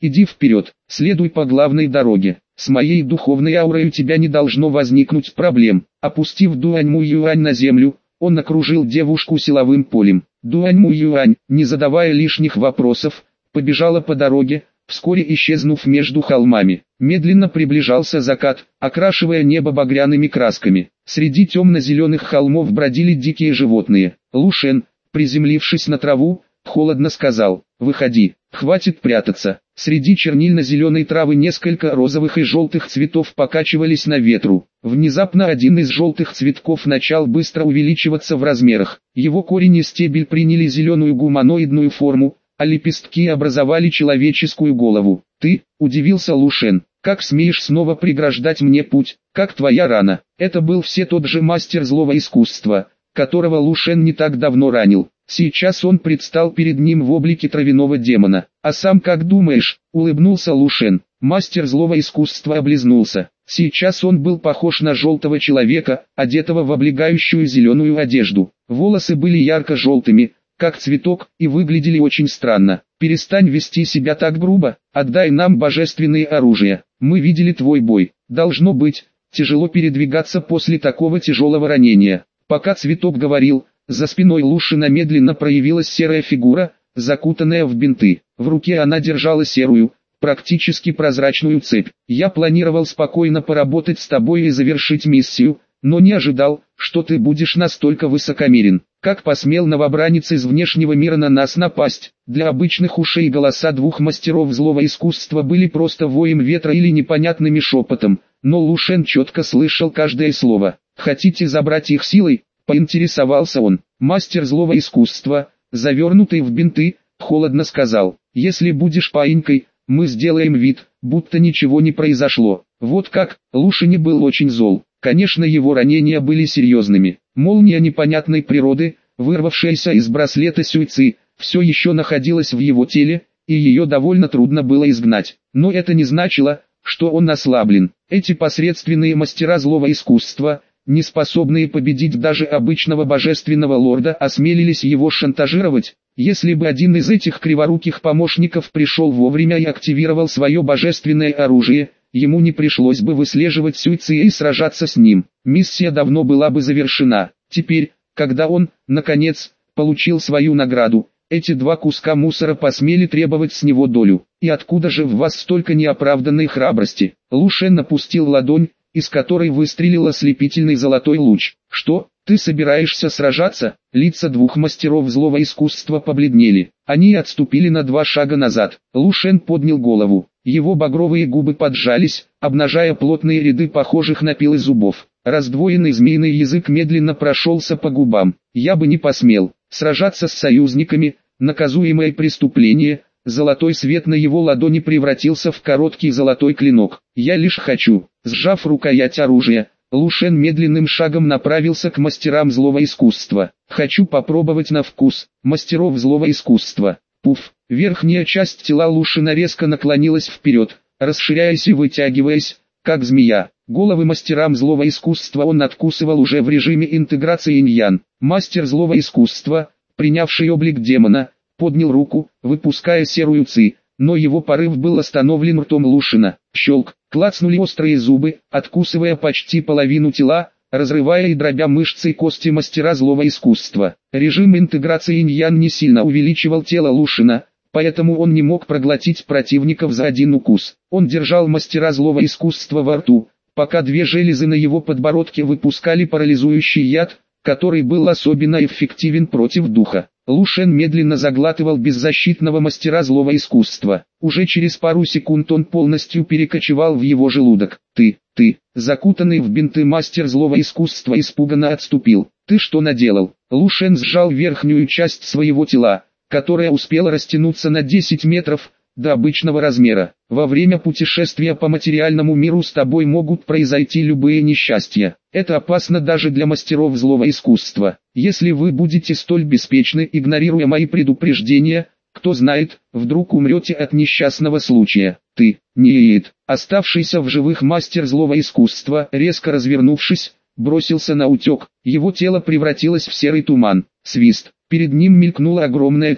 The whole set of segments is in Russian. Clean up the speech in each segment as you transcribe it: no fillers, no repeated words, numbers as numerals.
иди вперед, следуй по главной дороге. С моей духовной аурой у тебя не должно возникнуть проблем. Опустив Дуаньму Юань на землю, он окружил девушку силовым полем. Дуаньму Юань, не задавая лишних вопросов, побежала по дороге, вскоре исчезнув между холмами. Медленно приближался закат, окрашивая небо багряными красками. Среди темно-зеленых холмов бродили дикие животные. Лу Шен, приземлившись на траву, холодно сказал: «Выходи, хватит прятаться». Среди чернильно-зеленой травы несколько розовых и желтых цветов покачивались на ветру. Внезапно один из желтых цветков начал быстро увеличиваться в размерах. Его корень и стебель приняли зеленую гуманоидную форму, а лепестки образовали человеческую голову. «Ты?» – удивился Лу Шен. «Как смеешь снова преграждать мне путь? Как твоя рана?» Это был все тот же мастер злого искусства, которого Лу Шен не так давно ранил. Сейчас он предстал перед ним в облике травяного демона. «А сам как думаешь?» – улыбнулся Лу Шен. Мастер злого искусства облизнулся. Сейчас он был похож на желтого человека, одетого в облегающую зеленую одежду. Волосы были ярко-желтыми, как цветок, и выглядели очень странно. «Перестань вести себя так грубо, отдай нам божественное оружие. Мы видели твой бой. Должно быть тяжело передвигаться после такого тяжелого ранения». Пока цветок говорил, за спиной Лу Шена медленно проявилась серая фигура, закутанная в бинты. В руке она держала серую, практически прозрачную цепь. «Я планировал спокойно поработать с тобой и завершить миссию, но не ожидал, что ты будешь настолько высокомерен. Как посмел новобранец из внешнего мира на нас напасть?» Для обычных ушей голоса двух мастеров злого искусства были просто воем ветра или непонятными шепотом, но Лу Шен четко слышал каждое слово. «Хотите забрать их силой?» – поинтересовался он. Мастер злого искусства, завернутый в бинты, холодно сказал: «Если будешь паинькой, мы сделаем вид, будто ничего не произошло». Вот как. Лу Шен был очень зол. Конечно, его ранения были серьезными. Молния непонятной природы, вырвавшаяся из браслета Сюйци, все еще находилась в его теле, и ее довольно трудно было изгнать. Но это не значило, что он ослаблен. Эти посредственные мастера злого искусства, не способные победить даже обычного божественного лорда, осмелились его шантажировать. Если бы один из этих криворуких помощников пришел вовремя и активировал свое божественное оружие, ему не пришлось бы выслеживать Сюйци и сражаться с ним. Миссия давно была бы завершена. Теперь, когда он, наконец, получил свою награду, эти два куска мусора посмели требовать с него долю. «И откуда же в вас столько неоправданной храбрости?» Лу Шен опустил ладонь, из которой выстрелил ослепительный золотой луч. «Что, ты собираешься сражаться?» Лица двух мастеров злого искусства побледнели. Они отступили на 2 шага назад. Лу Шен поднял голову. Его багровые губы поджались, обнажая плотные ряды похожих на пилы зубов. Раздвоенный змеиный язык медленно прошелся по губам. «Я бы не посмел сражаться с союзниками, наказуемое преступление». Золотой свет на его ладони превратился в короткий золотой клинок. «Я лишь хочу». Сжав рукоять оружия, Лу Шен медленным шагом направился к мастерам злого искусства. «Хочу попробовать на вкус мастеров злого искусства». Пуф! Верхняя часть тела Лу Шена резко наклонилась вперед, расширяясь и вытягиваясь, как змея. Головы мастерам злого искусства он откусывал уже в режиме интеграции инь-ян. Мастер злого искусства, принявший облик демона, поднял руку, выпуская серую ци, но его порыв был остановлен ртом Лу Шена. Щелк, клацнули острые зубы, откусывая почти половину тела, разрывая и дробя мышцы и кости мастера злого искусства. Режим интеграции инь-ян не сильно увеличивал тело Лу Шена, поэтому он не мог проглотить противников за один укус. Он держал мастера злого искусства во рту, пока 2 железы на его подбородке выпускали парализующий яд, который был особенно эффективен против духа. Лу Шен медленно заглатывал беззащитного мастера злого искусства. Уже через пару секунд он полностью перекочевал в его желудок. «Ты», закутанный в бинты мастер злого искусства испуганно отступил. «Ты что наделал?» Лу Шен сжал верхнюю часть своего тела, которая успела растянуться на 10 метров, до обычного размера. «Во время путешествия по материальному миру с тобой могут произойти любые несчастья. Это опасно даже для мастеров злого искусства. Если вы будете столь беспечны, игнорируя мои предупреждения, кто знает, вдруг умрете от несчастного случая». «Ты, Ниит». Оставшийся в живых мастер злого искусства, резко развернувшись, бросился на утек. Его тело превратилось в серый туман. Свист. Перед ним мелькнула огромная тень.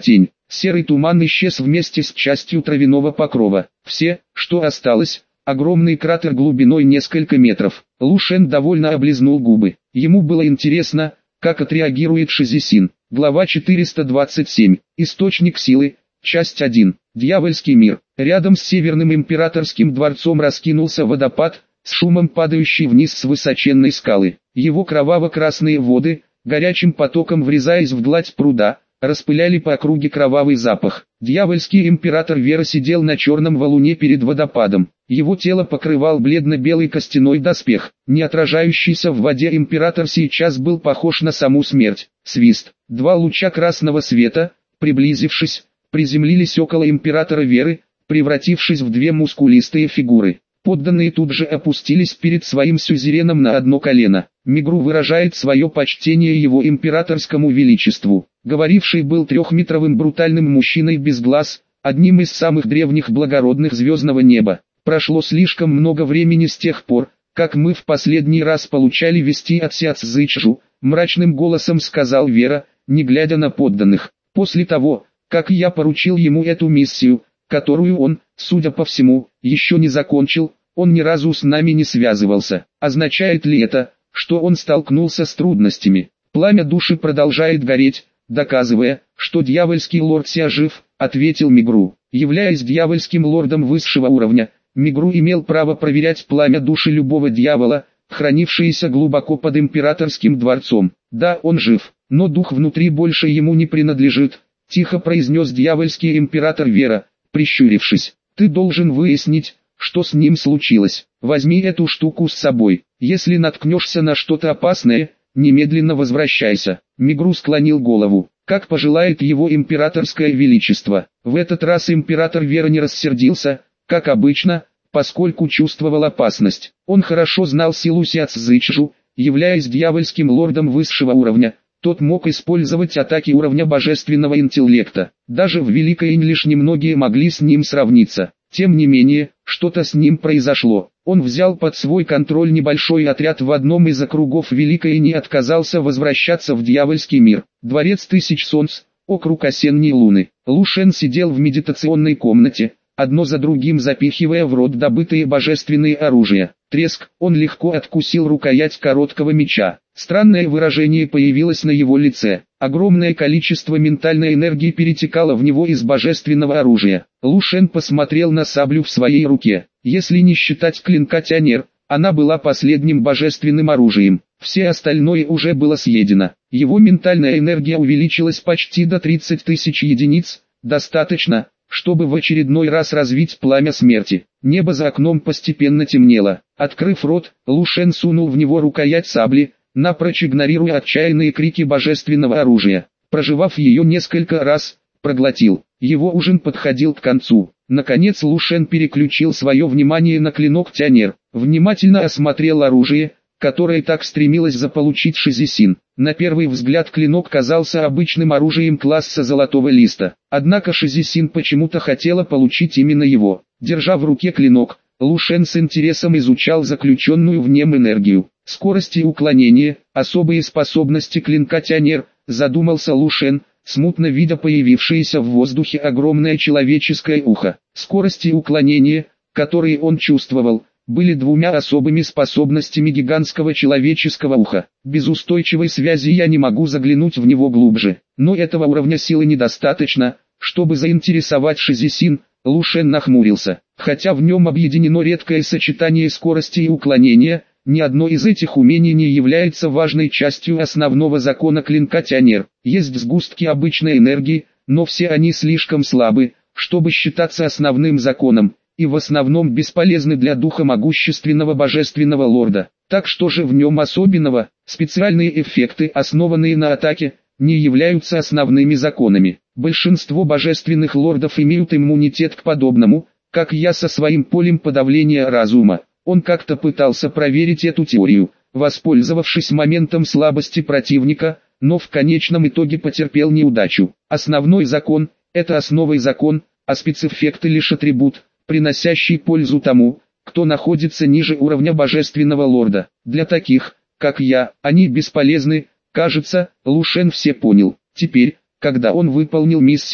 Серый туман исчез вместе с частью травяного покрова. Все, что осталось, огромный кратер глубиной несколько метров. Лу Шен довольно облизнул губы. Ему было интересно, как отреагирует Шизисин. Глава 427. Источник силы. Часть 1. Дьявольский мир. Рядом с Северным Императорским дворцом раскинулся водопад, с шумом падающий вниз с высоченной скалы. Его кроваво-красные воды, горячим потоком врезаясь в гладь пруда, распыляли по округе кровавый запах. Дьявольский император Вера сидел на черном валуне перед водопадом. Его тело покрывал бледно-белый костяной доспех. Не отражающийся в воде император сейчас был похож на саму смерть. Свист. Два луча красного света, приблизившись, приземлились около императора Веры, превратившись в две мускулистые фигуры. Подданные тут же опустились перед своим сюзереном на одно колено. Мигру выражает свое почтение его императорскому величеству. Говоривший был трехметровым брутальным мужчиной без глаз, одним из самых древних благородных звездного неба. Прошло слишком много времени с тех пор, как мы в последний раз получали вести от Сяцзычжу, мрачным голосом сказал Вера, не глядя на подданных. После того, как я поручил ему эту миссию, которую он, судя по всему, еще не закончил, он ни разу с нами не связывался. Означает ли это, что он столкнулся с трудностями? Пламя души продолжает гореть, доказывая, что дьявольский лорд Ся жив, ответил Мигру. Являясь дьявольским лордом высшего уровня, Мигру имел право проверять пламя души любого дьявола, хранившееся глубоко под императорским дворцом. Да, он жив, но дух внутри больше ему не принадлежит, тихо произнес дьявольский император Вера, прищурившись. Ты должен выяснить, что с ним случилось. Возьми эту штуку с собой. Если наткнешься на что-то опасное, немедленно возвращайся. Мигру склонил голову. Как пожелает его императорское величество. В этот раз император Вера не рассердился, как обычно, поскольку чувствовал опасность. Он хорошо знал силу Сяцзычжу, являясь дьявольским лордом высшего уровня. Тот мог использовать атаки уровня божественного интеллекта. Даже в Великой Инь лишь немногие могли с ним сравниться. Тем не менее, что-то с ним произошло. Он взял под свой контроль небольшой отряд в одном из округов Великой Инь и отказался возвращаться в дьявольский мир. Дворец Тысяч Солнц, округ Осенней Луны. Лу Шен сидел в медитационной комнате, одно за другим запихивая в рот добытые божественные оружия. Треск, он легко откусил рукоять короткого меча. Странное выражение появилось на его лице. Огромное количество ментальной энергии перетекало в него из божественного оружия. Лу Шен посмотрел на саблю в своей руке. Если не считать клинка Тянер, она была последним божественным оружием. Все остальное уже было съедено. Его ментальная энергия увеличилась почти до 30 тысяч единиц. Достаточно, чтобы в очередной раз развить пламя смерти. Небо за окном постепенно темнело. Открыв рот, Лу Шен сунул в него рукоять сабли, напрочь игнорируя отчаянные крики божественного оружия. Прожевав ее несколько раз, проглотил. Его ужин подходил к концу. Наконец Лу Шен переключил свое внимание на клинок Тянер. Внимательно осмотрел оружие, которое так стремилось заполучить Шизисин. На первый взгляд клинок казался обычным оружием класса золотого листа. Однако Шизисин почему-то хотела получить именно его. Держа в руке клинок, Лу Шен с интересом изучал заключенную в нем энергию. Скорость и уклонение, особые способности клинка Тянер, задумался Лу Шен, смутно видя появившееся в воздухе огромное человеческое ухо. Скорость и уклонение, которые он чувствовал, были двумя особыми способностями гигантского человеческого уха. Без устойчивой связи я не могу заглянуть в него глубже. Но этого уровня силы недостаточно, чтобы заинтересовать Шизисин. Лу Шен нахмурился. Хотя в нем объединено редкое сочетание скорости и уклонения, ни одно из этих умений не является важной частью основного закона клинка Тянер. Есть сгустки обычной энергии, но все они слишком слабы, чтобы считаться основным законом, и в основном бесполезны для духа могущественного божественного лорда. Так что же в нем особенного? Специальные эффекты, основанные на атаке, не являются основными законами. Большинство божественных лордов имеют иммунитет к подобному, как я со своим полем подавления разума. Он как-то пытался проверить эту теорию, воспользовавшись моментом слабости противника, но в конечном итоге потерпел неудачу. Основной закон – это основой закон, а спецэффекты лишь атрибут, приносящий пользу тому, кто находится ниже уровня божественного лорда. Для таких, как я, они бесполезны. Кажется, Лу Шен все понял. Теперь, когда он выполнил миссию,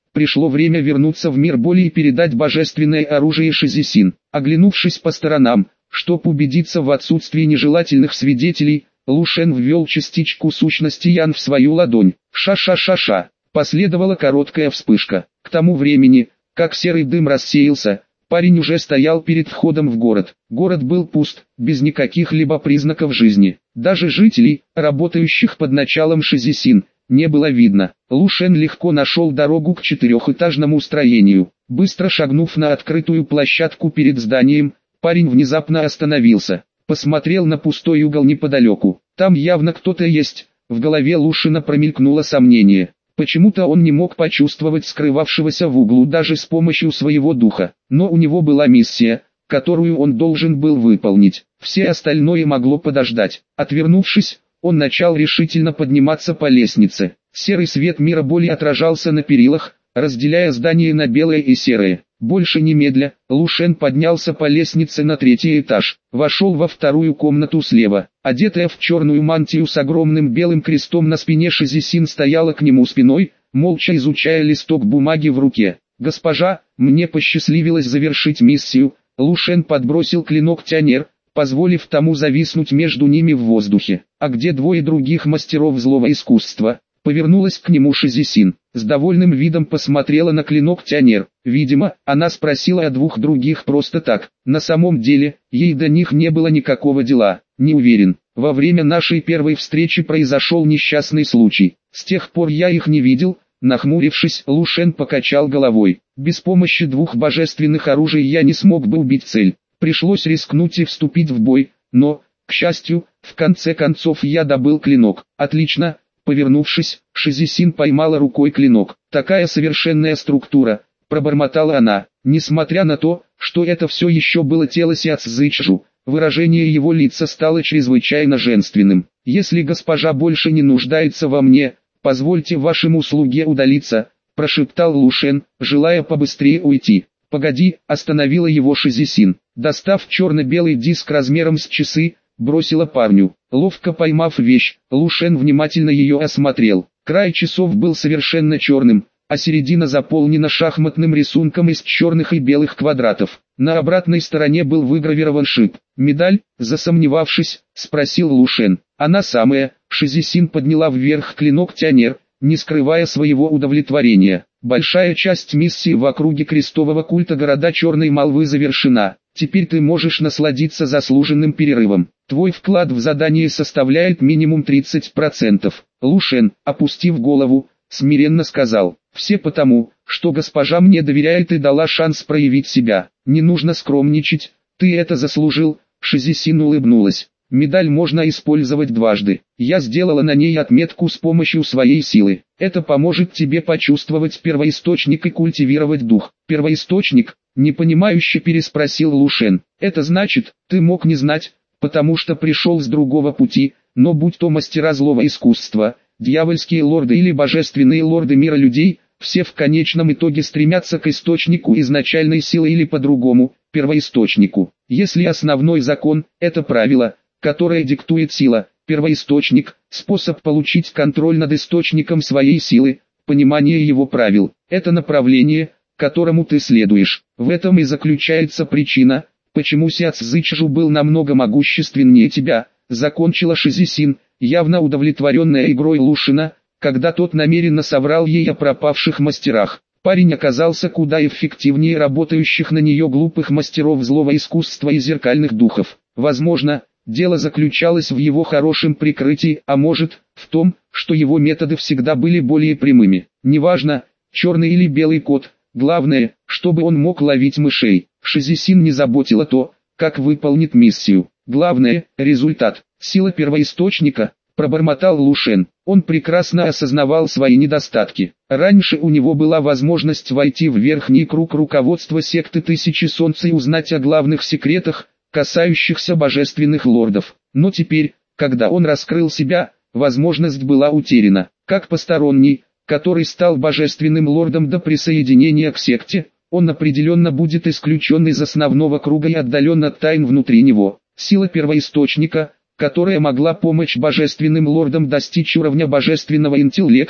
пришло время вернуться в мир боли и передать божественное оружие Шизисин. Оглянувшись по сторонам, чтоб убедиться в отсутствии нежелательных свидетелей, Лушен ввел частичку сущности Ян в свою ладонь. Ша-ша-ша-ша. Последовала короткая вспышка. К тому времени, как серый дым рассеялся, парень уже стоял перед входом в город. Город был пуст, без никаких либо признаков жизни. Даже жителей, работающих под началом Шизисин, не было видно. Лушен легко нашел дорогу к четырехэтажному строению. Быстро шагнув на открытую площадку перед зданием, парень внезапно остановился. Посмотрел на пустой угол неподалеку. Там явно кто-то есть. В голове Лушена промелькнуло сомнение. Почему-то он не мог почувствовать скрывавшегося в углу даже с помощью своего духа. Но у него была миссия, которую он должен был выполнить. Все остальное могло подождать. Отвернувшись, он начал решительно подниматься по лестнице. Серый свет мира боли отражался на перилах, разделяя здание на белое и серое. Больше немедля, Лушен поднялся по лестнице на 3-й этаж, вошел во вторую комнату слева. Одетая в черную мантию с огромным белым крестом на спине, Шизисин стояла к нему спиной, молча изучая листок бумаги в руке. «Госпожа, мне посчастливилось завершить миссию». Лушен подбросил клинок Тянер, позволив тому зависнуть между ними в воздухе. «А где двое других мастеров злого искусства?» Повернулась к нему Шизисин, с довольным видом посмотрела на клинок Тянер. Видимо, она спросила о двух других просто так. На самом деле, ей до них не было никакого дела. Не уверен. Во время нашей первой встречи произошел несчастный случай. С тех пор я их не видел. Нахмурившись, Лушен покачал головой. Без помощи двух божественных оружий я не смог бы убить цель. Пришлось рискнуть и вступить в бой, но, к счастью, в конце концов я добыл клинок. Отлично. Повернувшись, Шизисин поймала рукой клинок. «Такая совершенная структура», — пробормотала она. Несмотря на то, что это все еще было тело Сяцзычжу, выражение его лица стало чрезвычайно женственным. «Если госпожа больше не нуждается во мне, позвольте вашему слуге удалиться», — прошептал Лушен, желая побыстрее уйти. «Погоди», — остановила его Шизисин. Достав черно-белый диск размером с часы, бросила парню. Ловко поймав вещь, Лушен внимательно ее осмотрел. Край часов был совершенно черным, а середина заполнена шахматным рисунком из черных и белых квадратов. На обратной стороне был выгравирован шип. «Медаль?» — засомневавшись, спросил Лушен. «Она самая». Шизисин подняла вверх клинок Тянер, не скрывая своего удовлетворения. «Большая часть миссии в округе крестового культа города Черной Молвы завершена. Теперь ты можешь насладиться заслуженным перерывом. Твой вклад в задание составляет минимум 30%. Лушен, опустив голову, смиренно сказал. «Все потому, что госпожа мне доверяет и дала шанс проявить себя. Не нужно скромничать, ты это заслужил». Шизисин улыбнулась. «Медаль можно использовать дважды. Я сделала на ней отметку с помощью своей силы. Это поможет тебе почувствовать первоисточник и культивировать дух». «Первоисточник?» — непонимающе переспросил Лушен. «Это значит, ты мог не знать, потому что пришел с другого пути, но будь то мастера злого искусства, дьявольские лорды или божественные лорды мира людей, все в конечном итоге стремятся к источнику изначальной силы или по-другому, первоисточнику. Если основной закон – это правило, которое диктует сила, первоисточник, способ получить контроль над источником своей силы, понимание его правил, это направление, которому ты следуешь. В этом и заключается причина, почему Сяцзычжу был намного могущественнее тебя», закончила Шизисин, явно удовлетворенная игрой Лушена, когда тот намеренно соврал ей о пропавших мастерах. Парень оказался куда эффективнее работающих на нее глупых мастеров злого искусства и зеркальных духов. Возможно, дело заключалось в его хорошем прикрытии, а может, в том, что его методы всегда были более прямыми. Неважно, черный или белый кот, главное, чтобы он мог ловить мышей. Шизисин не заботило то, как выполнит миссию. Главное – результат. Сила первоисточника, пробормотал Лушен. Он прекрасно осознавал свои недостатки. Раньше у него была возможность войти в верхний круг руководства секты Тысячи Солнца и узнать о главных секретах, касающихся божественных лордов. Но теперь, когда он раскрыл себя, возможность была утеряна. Как посторонний, который стал божественным лордом до присоединения к секте, он определенно будет исключен из основного круга и отдален от тайн внутри него. Сила первоисточника, которая могла помочь божественным лордам достичь уровня божественного интеллекта,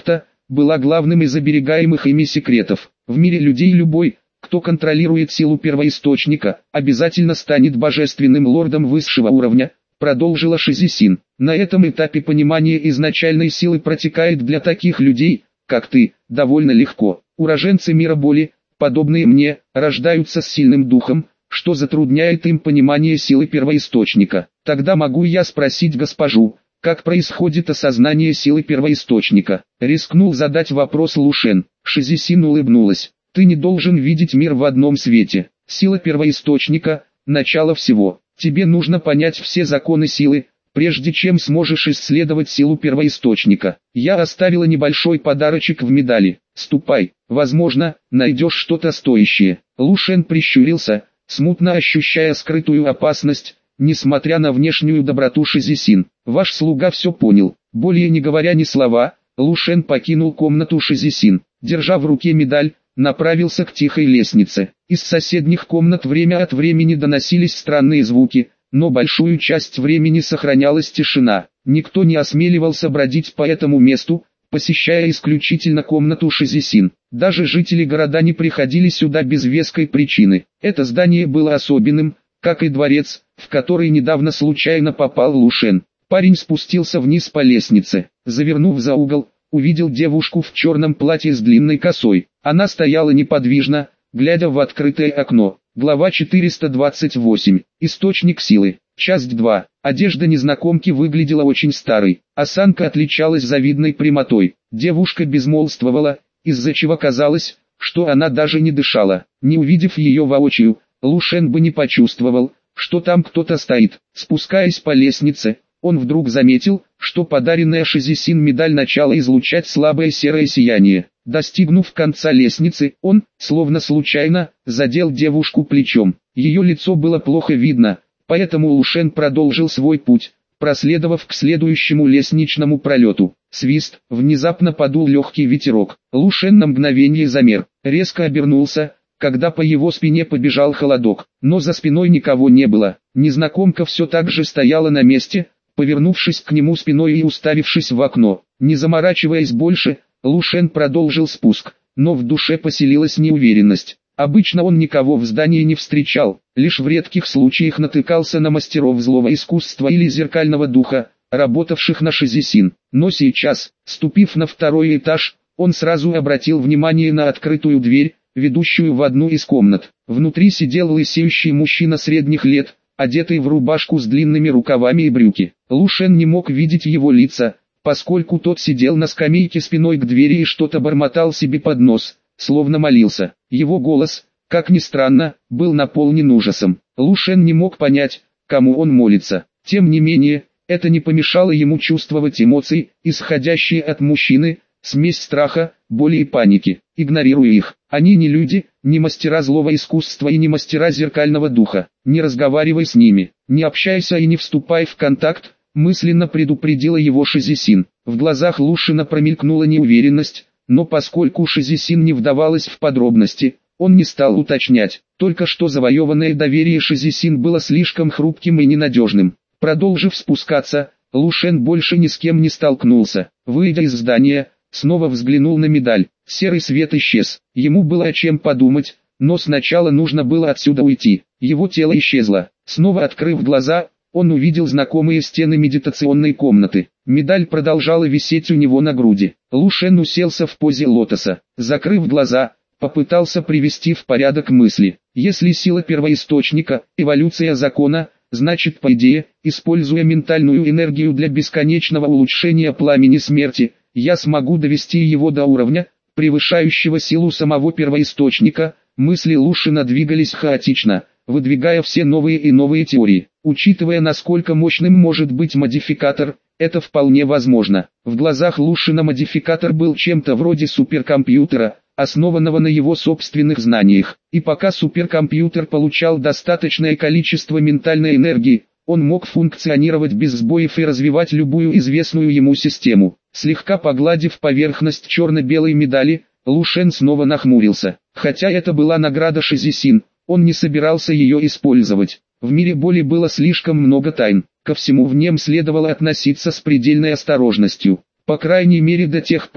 была главным из оберегаемых ими секретов. В мире людей любой, кто контролирует силу первоисточника, обязательно станет божественным лордом высшего уровня, продолжила Шизисин. На этом этапе понимание изначальной силы протекает для таких людей, как ты, довольно легко. Уроженцы мира боли, подобные мне, рождаются с сильным духом, что затрудняет им понимание силы первоисточника. Тогда могу я спросить госпожу, как происходит осознание силы первоисточника? Рискнул задать вопрос Лушен. Шизисин улыбнулась. Ты не должен видеть мир в одном свете. Сила первоисточника – начало всего. Тебе нужно понять все законы силы, прежде чем сможешь исследовать силу первоисточника. Я оставила небольшой подарочек в медали. Ступай, возможно, найдешь что-то стоящее. Лушен прищурился, смутно ощущая скрытую опасность, несмотря на внешнюю доброту Шизисин. Ваш слуга все понял. Более не говоря ни слова, Лушен покинул комнату Шизисин. Держа в руке медаль, направился к тихой лестнице. Из соседних комнат время от времени доносились странные звуки, но большую часть времени сохранялась тишина. Никто не осмеливался бродить по этому месту, посещая исключительно комнату Шизисин. Даже жители города не приходили сюда без веской причины. Это здание было особенным, как и дворец, в который недавно случайно попал Лушен. Парень спустился вниз по лестнице. Завернув за угол, увидел девушку в черном платье с длинной косой. Она стояла неподвижно, глядя в открытое окно. Глава 428. Источник силы. Часть 2. Одежда незнакомки выглядела очень старой. Осанка отличалась завидной прямотой. Девушка безмолвствовала, из-за чего казалось, что она даже не дышала. Не увидев ее воочию, Лушен бы не почувствовал, что там кто-то стоит. Спускаясь по лестнице, он вдруг заметил, что подаренная Шизисин медаль начала излучать слабое серое сияние. Достигнув конца лестницы, он, словно случайно, задел девушку плечом. Ее лицо было плохо видно, поэтому Лушен продолжил свой путь, проследовав к следующему лестничному пролету. Свист, внезапно подул легкий ветерок. Лушен на мгновение замер, резко обернулся, когда по его спине побежал холодок, но за спиной никого не было. Незнакомка все так же стояла на месте, повернувшись к нему спиной и уставившись в окно. Не заморачиваясь больше, Лушен продолжил спуск, но в душе поселилась неуверенность. Обычно он никого в здании не встречал, лишь в редких случаях натыкался на мастеров злого искусства или зеркального духа, работавших на Шизисин. Но сейчас, ступив на второй этаж, он сразу обратил внимание на открытую дверь, ведущую в одну из комнат. Внутри сидел лысеющий мужчина средних лет, одетый в рубашку с длинными рукавами и брюки. Лушен не мог видеть его лица, поскольку тот сидел на скамейке спиной к двери и что-то бормотал себе под нос, словно молился. Его голос, как ни странно, был наполнен ужасом. Лушен не мог понять, кому он молится. Тем не менее, это не помешало ему чувствовать эмоции, исходящие от мужчины, смесь страха, боли и паники. Игнорируя их, они не люди, не мастера злого искусства и не мастера зеркального духа. Не разговаривай с ними, не общайся и не вступай в контакт, мысленно предупредила его Шизисин. В глазах Лушена промелькнула неуверенность, но поскольку Шизисин не вдавалась в подробности, он не стал уточнять. Только что завоеванное доверие Шизисин было слишком хрупким и ненадежным. Продолжив спускаться, Лушен больше ни с кем не столкнулся. Выйдя из здания, снова взглянул на медаль. Серый свет исчез. Ему было о чем подумать, но сначала нужно было отсюда уйти. Его тело исчезло. Снова открыв глаза, он увидел знакомые стены медитационной комнаты. Медаль продолжала висеть у него на груди. Лушен уселся в позе лотоса. Закрыв глаза, попытался привести в порядок мысли. Если сила первоисточника, эволюция закона, значит, по идее, используя ментальную энергию для бесконечного улучшения пламени смерти, я смогу довести его до уровня, превышающего силу самого первоисточника. Мысли Лушена двигались хаотично, выдвигая все новые и новые теории. Учитывая, насколько мощным может быть модификатор, это вполне возможно. В глазах Лушена модификатор был чем-то вроде суперкомпьютера, основанного на его собственных знаниях. И пока суперкомпьютер получал достаточное количество ментальной энергии, он мог функционировать без сбоев и развивать любую известную ему систему. Слегка погладив поверхность черно-белой медали, Лушен снова нахмурился. Хотя это была награда Шизисин, он не собирался ее использовать. В мире боли было слишком много тайн, ко всему в нем следовало относиться с предельной осторожностью. По крайней мере до тех пор,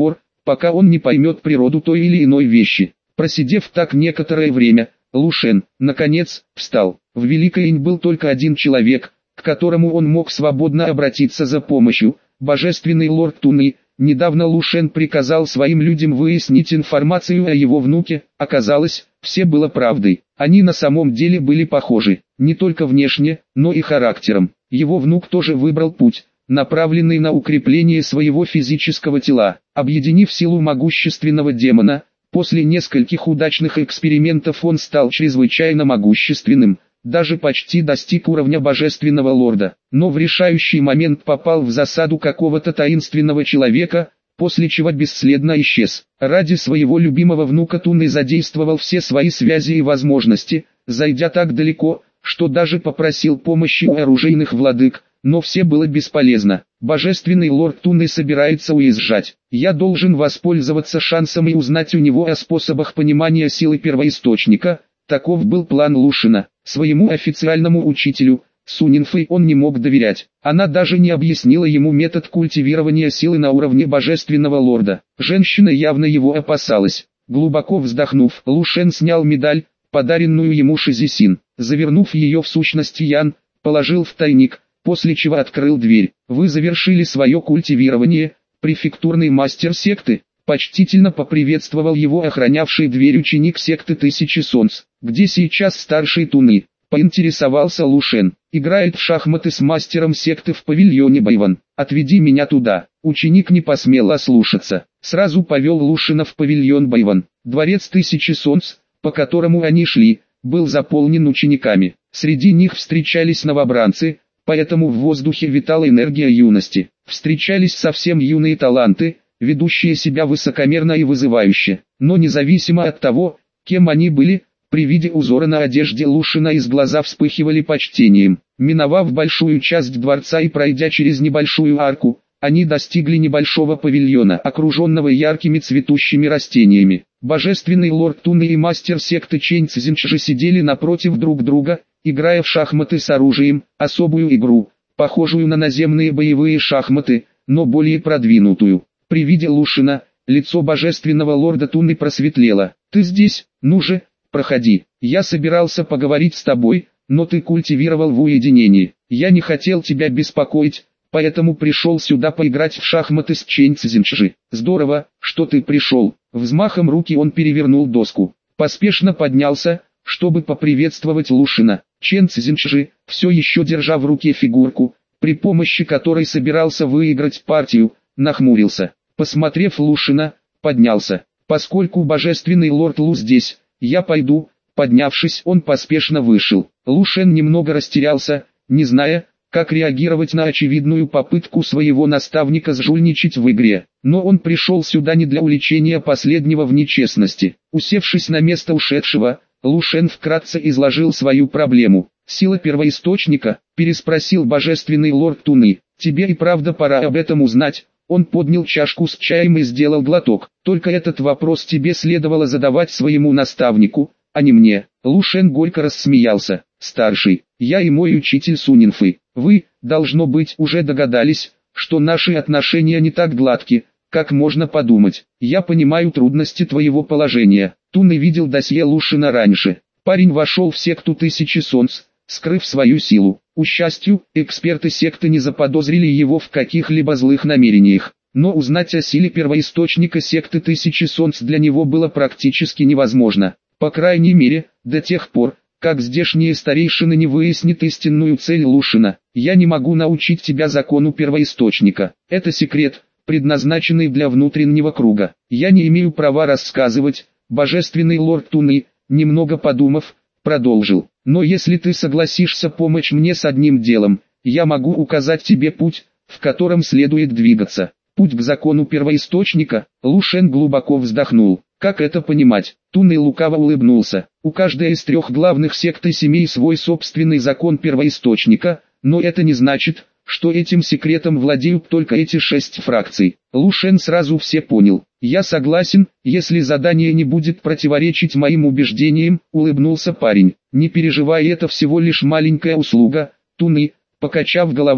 пока он не поймет природу той или иной вещи. Просидев так некоторое время, Лушен, наконец, встал. В Великой Инь был только один человек, к которому он мог свободно обратиться за помощью, божественный лорд Туны. Недавно Лушен приказал своим людям выяснить информацию о его внуке, оказалось, все было правдой. Они на самом деле были похожи, не только внешне, но и характером. Его внук тоже выбрал путь, направленный на укрепление своего физического тела, объединив силу могущественного демона. После нескольких удачных экспериментов он стал чрезвычайно могущественным, даже почти достиг уровня божественного лорда, но в решающий момент попал в засаду какого-то таинственного человека, после чего бесследно исчез. Ради своего любимого внука Туны задействовал все свои связи и возможности, зайдя так далеко, что даже попросил помощи у оружейных владык, но все было бесполезно. Божественный лорд Туны собирается уезжать. Я должен воспользоваться шансом и узнать у него о способах понимания силы первоисточника. Таков был план Лушена. Своему официальному учителю, Сунинфэй, он не мог доверять. Она даже не объяснила ему метод культивирования силы на уровне божественного лорда. Женщина явно его опасалась. Глубоко вздохнув, Лушен снял медаль, подаренную ему Шизисин. Завернув ее в сущность Ян, положил в тайник, после чего открыл дверь. «Вы завершили свое культивирование, префектурный мастер секты?» Почтительно поприветствовал его охранявший дверь ученик секты Тысячи Солнц. «Где сейчас старший Туны?» — поинтересовался Лушен. «Играет в шахматы с мастером секты в павильоне Байван. Отведи меня туда». Ученик не посмел ослушаться. Сразу повел Лушена в павильон Байван. Дворец Тысячи Солнц, по которому они шли, был заполнен учениками. Среди них встречались новобранцы, поэтому в воздухе витала энергия юности. Встречались совсем юные таланты, ведущие себя высокомерно и вызывающе. Но независимо от того, кем они были, при виде узора на одежде Лушена из глаза вспыхивали почтением. Миновав большую часть дворца и пройдя через небольшую арку, они достигли небольшого павильона, окруженного яркими цветущими растениями. Божественный лорд Туны и мастер секты Чэнь Цзиньши сидели напротив друг друга, играя в шахматы с оружием, особую игру, похожую на наземные боевые шахматы, но более продвинутую. При виде Лушена, лицо божественного лорда Туны просветлело. «Ты здесь? Ну же, проходи. Я собирался поговорить с тобой, но ты культивировал в уединении. Я не хотел тебя беспокоить, поэтому пришел сюда поиграть в шахматы с Чэнь Цзиньши. Здорово, что ты пришел». Взмахом руки он перевернул доску. Поспешно поднялся, чтобы поприветствовать Лушена. Чэнь Цзиньши, все еще держа в руке фигурку, при помощи которой собирался выиграть партию, нахмурился. Посмотрев Лушена, поднялся. «Поскольку божественный лорд Лу здесь, я пойду». Поднявшись, он поспешно вышел. Лушен немного растерялся, не зная, как реагировать на очевидную попытку своего наставника сжульничать в игре. Но он пришел сюда не для уличения последнего в нечестности. Усевшись на место ушедшего, Лушен вкратце изложил свою проблему. «Сила первоисточника?» – переспросил божественный лорд Туны. «Тебе и правда пора об этом узнать». Он поднял чашку с чаем и сделал глоток. «Только этот вопрос тебе следовало задавать своему наставнику, а не мне». Лушен горько рассмеялся. «Старший, я и мой учитель Сунинфэй. Вы, должно быть, уже догадались, что наши отношения не так гладки, как можно подумать. Я понимаю трудности твоего положения». Туны видел досье Лушена раньше. Парень вошел в секту Тысячи Солнц, скрыв свою силу. К счастью, эксперты секты не заподозрили его в каких-либо злых намерениях. Но узнать о силе первоисточника секты Тысячи Солнц для него было практически невозможно. По крайней мере, до тех пор, как здешние старейшины не выяснят истинную цель Лушена. «Я не могу научить тебя закону первоисточника. Это секрет, предназначенный для внутреннего круга. Я не имею права рассказывать». Божественный лорд Туны, немного подумав, продолжил. «Но если ты согласишься помочь мне с одним делом, я могу указать тебе путь, в котором следует двигаться». «Путь к закону первоисточника?» Лушен глубоко вздохнул. «Как это понимать?» Туны лукаво улыбнулся. «У каждой из трех главных сект и семей свой собственный закон первоисточника, но это не значит, что этим секретом владеют только эти 6 фракций». Лушен сразу все понял. «Я согласен, если задание не будет противоречить моим убеждениям», — улыбнулся парень. «Не переживай, это всего лишь маленькая услуга». Туны, покачав головой,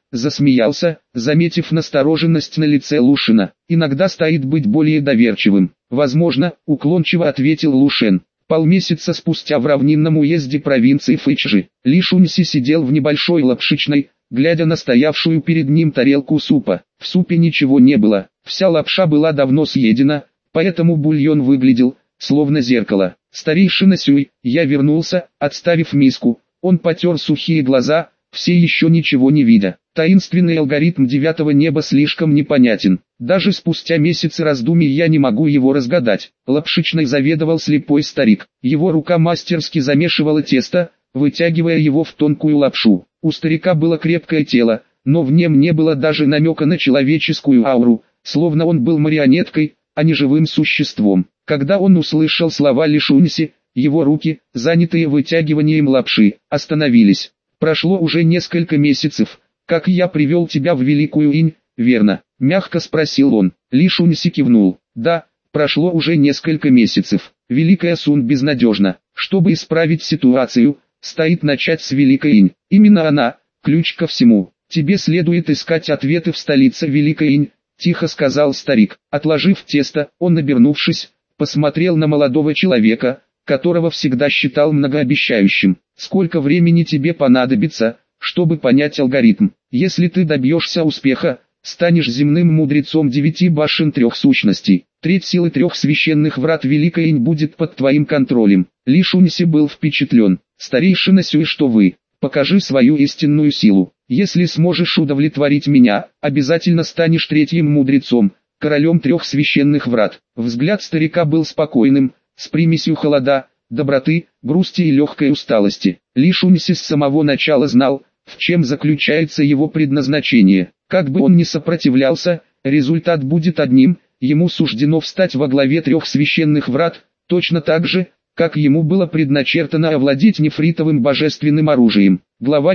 засмеялся, заметив настороженность на лице Лушена. Иногда стоит быть более доверчивым. Возможно, уклончиво ответил Лушен. Полмесяца спустя в равнинном уезде провинции Фэйчжи, Ли Шуньси сидел в небольшой лапшичной, глядя на стоявшую перед ним тарелку супа. В супе ничего не было, вся лапша была давно съедена, поэтому бульон выглядел, словно зеркало. «Старейшина Сюй, я вернулся», отставив миску, он потер сухие глаза, все еще ничего не видя. Таинственный алгоритм девятого неба слишком непонятен. Даже спустя месяцы раздумий я не могу его разгадать. Лапшичной заведовал слепой старик. Его рука мастерски замешивала тесто, вытягивая его в тонкую лапшу. У старика было крепкое тело, но в нем не было даже намека на человеческую ауру, словно он был марионеткой, а не живым существом. Когда он услышал слова Ли Шуньси, его руки, занятые вытягиванием лапши, остановились. «Прошло уже несколько месяцев, как я привел тебя в Великую Инь, верно?» — мягко спросил он. Ли Шуньси кивнул. «Да, прошло уже несколько месяцев. Великая Сун безнадежна. Чтобы исправить ситуацию, стоит начать с Великой Инь. Именно она — ключ ко всему. Тебе следует искать ответы в столице Великой Инь», — тихо сказал старик. Отложив тесто, он, обернувшись, посмотрел на молодого человека, которого всегда считал многообещающим. «Сколько времени тебе понадобится, чтобы понять алгоритм? Если ты добьешься успеха, станешь земным мудрецом 9 башен 3 сущностей. Треть силы 3 священных врат Великой Инь будет под твоим контролем». Ли Шуньси был впечатлен. «Старейшина Сюй, что вы? Покажи свою истинную силу. Если сможешь удовлетворить меня, обязательно станешь 3-м мудрецом, королем 3 священных врат». Взгляд старика был спокойным, с примесью холода, доброты, грусти и легкой усталости. Ли Шуньси с самого начала знал, в чем заключается его предназначение. Как бы он ни сопротивлялся, результат будет одним: ему суждено встать во главе 3 священных врат, точно так же, как ему было предначертано овладеть нефритовым божественным оружием. Глава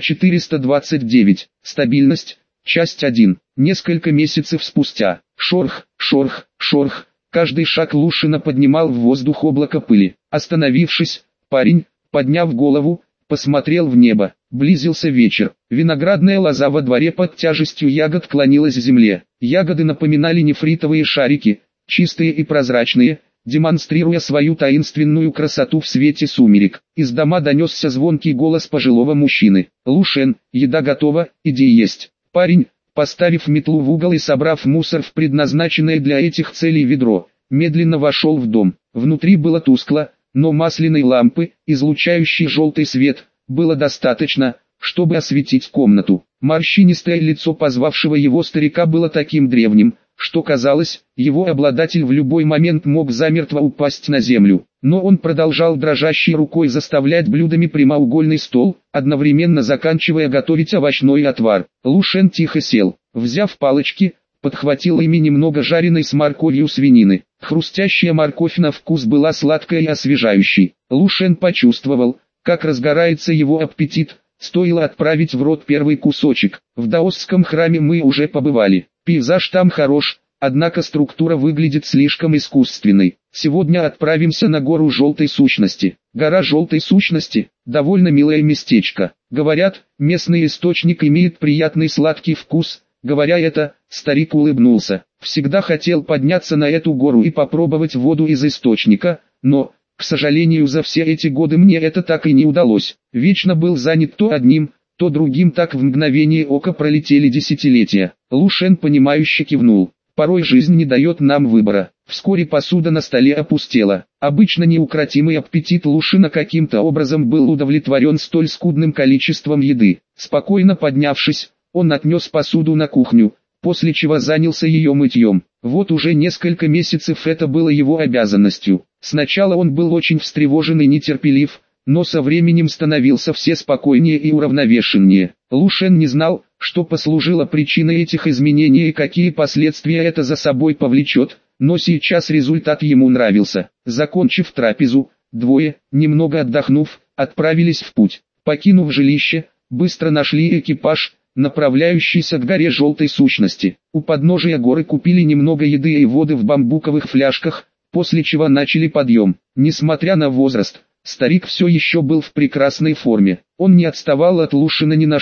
429. Стабильность. Часть 1. Несколько месяцев спустя. Шорх, шорх, шорх. Каждый шаг Лушина поднимал в воздух облако пыли. Остановившись, парень, подняв голову, посмотрел в небо. Близился вечер. Виноградная лоза во дворе под тяжестью ягод клонилась к земле. Ягоды напоминали нефритовые шарики, чистые и прозрачные, демонстрируя свою таинственную красоту в свете сумерек. Из дома донесся звонкий голос пожилого мужчины. «Лушен, еда готова, иди есть». Парень, поставив метлу в угол и собрав мусор в предназначенное для этих целей ведро, медленно вошел в дом. Внутри было тускло, но масляной лампы, излучающей желтый свет, было достаточно, чтобы осветить комнату. Морщинистое лицо позвавшего его старика было таким древним, что казалось, его обладатель в любой момент мог замертво упасть на землю. Но он продолжал дрожащей рукой заставлять блюдами прямоугольный стол, одновременно заканчивая готовить овощной отвар. Лушен тихо сел, взяв палочки, подхватил ими немного жареной с морковью свинины. Хрустящая морковь на вкус была сладкой и освежающей. Лушен почувствовал, как разгорается его аппетит, стоило отправить в рот первый кусочек. В даосском храме мы уже побывали. Пейзаж там хорош, однако структура выглядит слишком искусственной. Сегодня отправимся на гору Желтой Сущности. Гора Желтой Сущности – довольно милое местечко. Говорят, местный источник имеет приятный сладкий вкус. Говоря это, старик улыбнулся. Всегда хотел подняться на эту гору и попробовать воду из источника, но, к сожалению, за все эти годы мне это так и не удалось. Вечно был занят то одним, то другим, так в мгновение ока пролетели десятилетия. Лушен понимающе кивнул. Порой жизнь не дает нам выбора. Вскоре посуда на столе опустела. Обычно неукротимый аппетит Лушина каким-то образом был удовлетворен столь скудным количеством еды. Спокойно поднявшись, он отнес посуду на кухню, после чего занялся ее мытьем. Вот уже несколько месяцев это было его обязанностью. Сначала он был очень встревожен и нетерпелив, но со временем становился все спокойнее и уравновешеннее. Лушен не знал, что послужило причиной этих изменений и какие последствия это за собой повлечет, но сейчас результат ему нравился. Закончив трапезу, двое, немного отдохнув, отправились в путь. Покинув жилище, быстро нашли экипаж, направляющийся к горе Желтой Сущности. У подножия горы купили немного еды и воды в бамбуковых фляжках, после чего начали подъем. Несмотря на возраст, старик все еще был в прекрасной форме. Он не отставал от Лушина ни на шаг,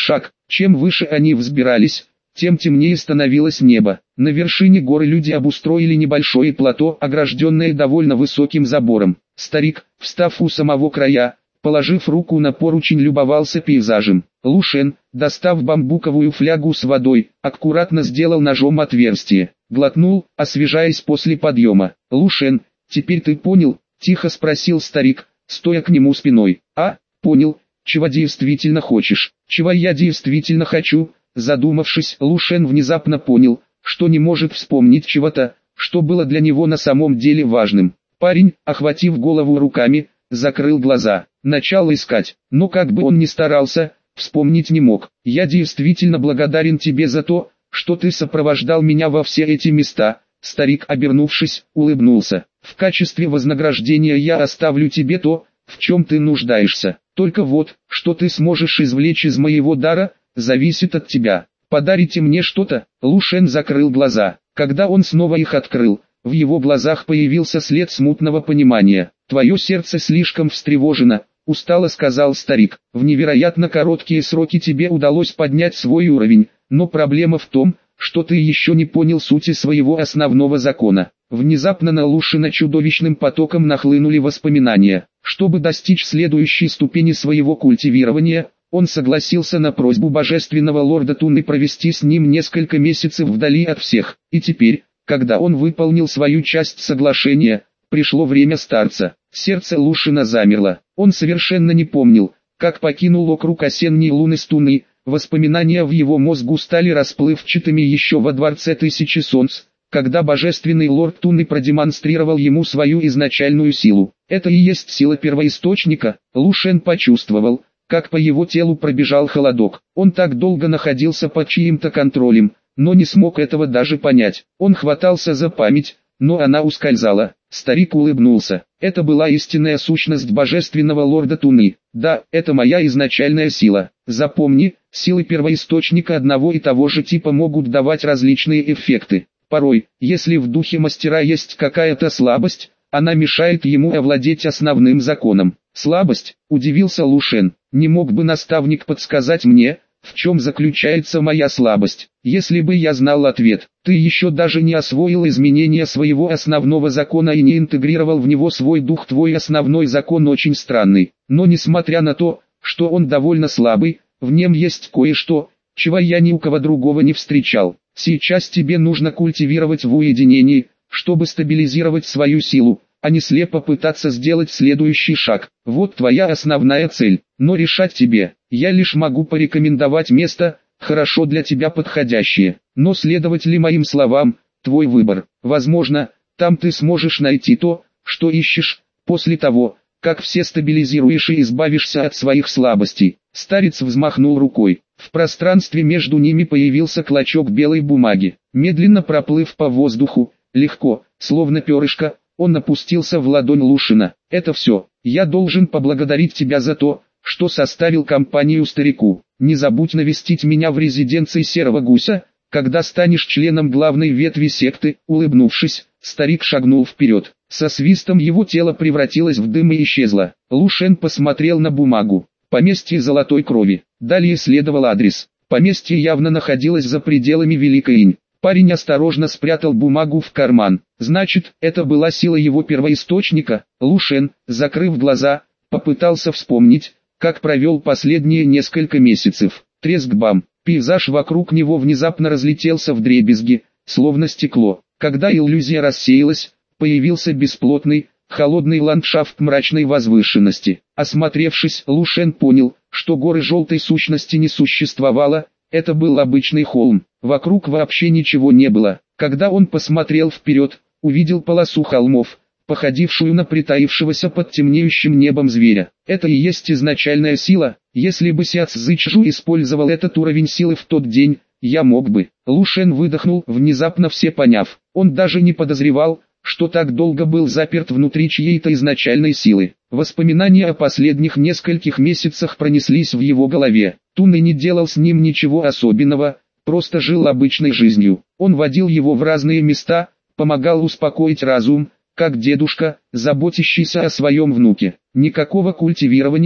Чем выше они взбирались, тем темнее становилось небо. На вершине горы люди обустроили небольшое плато, огражденное довольно высоким забором. Старик, встав у самого края, положив руку на поручень, любовался пейзажем. Лушен, достав бамбуковую флягу с водой, аккуратно сделал ножом отверстие. Глотнул, освежаясь после подъема. «Лушен, теперь ты понял?» – тихо спросил старик, стоя к нему спиной. «А, понял. Чего действительно хочешь?» «Чего я действительно хочу?» Задумавшись, Лушен внезапно понял, что не может вспомнить чего-то, что было для него на самом деле важным. Парень, охватив голову руками, закрыл глаза, начал искать, но как бы он ни старался, вспомнить не мог. «Я действительно благодарен тебе за то, что ты сопровождал меня во все эти места». Старик, обернувшись, улыбнулся. «В качестве вознаграждения я оставлю тебе то, в чем ты нуждаешься. Только вот, что ты сможешь извлечь из моего дара, зависит от тебя. Подарите мне что-то?» Лушен закрыл глаза. Когда он снова их открыл, в его глазах появился след смутного понимания. «Твое сердце слишком встревожено», — устало сказал старик. «В невероятно короткие сроки тебе удалось поднять свой уровень, но проблема в том, что ты еще не понял сути своего основного закона». Внезапно на Лушена чудовищным потоком нахлынули воспоминания. Чтобы достичь следующей ступени своего культивирования, он согласился на просьбу божественного лорда Туны провести с ним несколько месяцев вдали от всех. И теперь, когда он выполнил свою часть соглашения, пришло время старца. Сердце Лушена замерло. Он совершенно не помнил, как покинул округ осенней луны с Туны. Воспоминания в его мозгу стали расплывчатыми еще во дворце Тысячи Солнц, когда божественный лорд Туны продемонстрировал ему свою изначальную силу. Это и есть сила первоисточника. Лушен почувствовал, как по его телу пробежал холодок. Он так долго находился под чьим-то контролем, но не смог этого даже понять. Он хватался за память, но она ускользала. Старик улыбнулся. Это была истинная сущность божественного лорда Туны. «Да, это моя изначальная сила. Запомни, силы первоисточника одного и того же типа могут давать различные эффекты. Порой, если в духе мастера есть какая-то слабость, она мешает ему овладеть основным законом». «Слабость?» – удивился Лушен. «Не мог бы наставник подсказать мне, в чем заключается моя слабость? Если бы я знал ответ». «Ты еще даже не освоил изменения своего основного закона и не интегрировал в него свой дух. Твой основной закон очень странный, но несмотря на то, что он довольно слабый, в нем есть кое-что, чего я ни у кого другого не встречал. Сейчас тебе нужно культивировать в уединении, чтобы стабилизировать свою силу, а не слепо пытаться сделать следующий шаг. Вот твоя основная цель, но решать тебе. Я лишь могу порекомендовать место, хорошо для тебя подходящее. Но следовать ли моим словам, твой выбор. Возможно, там ты сможешь найти то, что ищешь, после того, как все стабилизируешь и избавишься от своих слабостей». Старец взмахнул рукой. В пространстве между ними появился клочок белой бумаги. Медленно проплыв по воздуху, легко, словно перышко, он опустился в ладонь Лушена. «Это все. Я должен поблагодарить тебя за то, что составил компанию старику. Не забудь навестить меня в резиденции Серого Гуся, когда станешь членом главной ветви секты». Улыбнувшись, старик шагнул вперед. Со свистом его тело превратилось в дым и исчезло. Лушен посмотрел на бумагу. Поместье Золотой Крови. Далее следовал адрес. Поместье явно находилось за пределами Великой Инь. Парень осторожно спрятал бумагу в карман. Значит, это была сила его первоисточника. Лушен, закрыв глаза, попытался вспомнить, как провел последние несколько месяцев. Треск-бам. Пейзаж вокруг него внезапно разлетелся вдребезги, словно стекло. Когда иллюзия рассеялась, появился бесплотный, холодный ландшафт мрачной возвышенности. Осмотревшись, Лушен понял, что горы желтой сущности не существовало, это был обычный холм. Вокруг вообще ничего не было. Когда он посмотрел вперед, увидел полосу холмов, походившую на притаившегося под темнеющим небом зверя. Это и есть изначальная сила. Если бы Ся Цзычжу использовал этот уровень силы в тот день, я мог бы. Лушен выдохнул, внезапно все поняв. Он даже не подозревал, что так долго был заперт внутри чьей-то изначальной силы. Воспоминания о последних нескольких месяцах пронеслись в его голове. Туны не делал с ним ничего особенного, просто жил обычной жизнью. Он водил его в разные места, помогал успокоить разум, как дедушка, заботящийся о своем внуке. Никакого культивирования,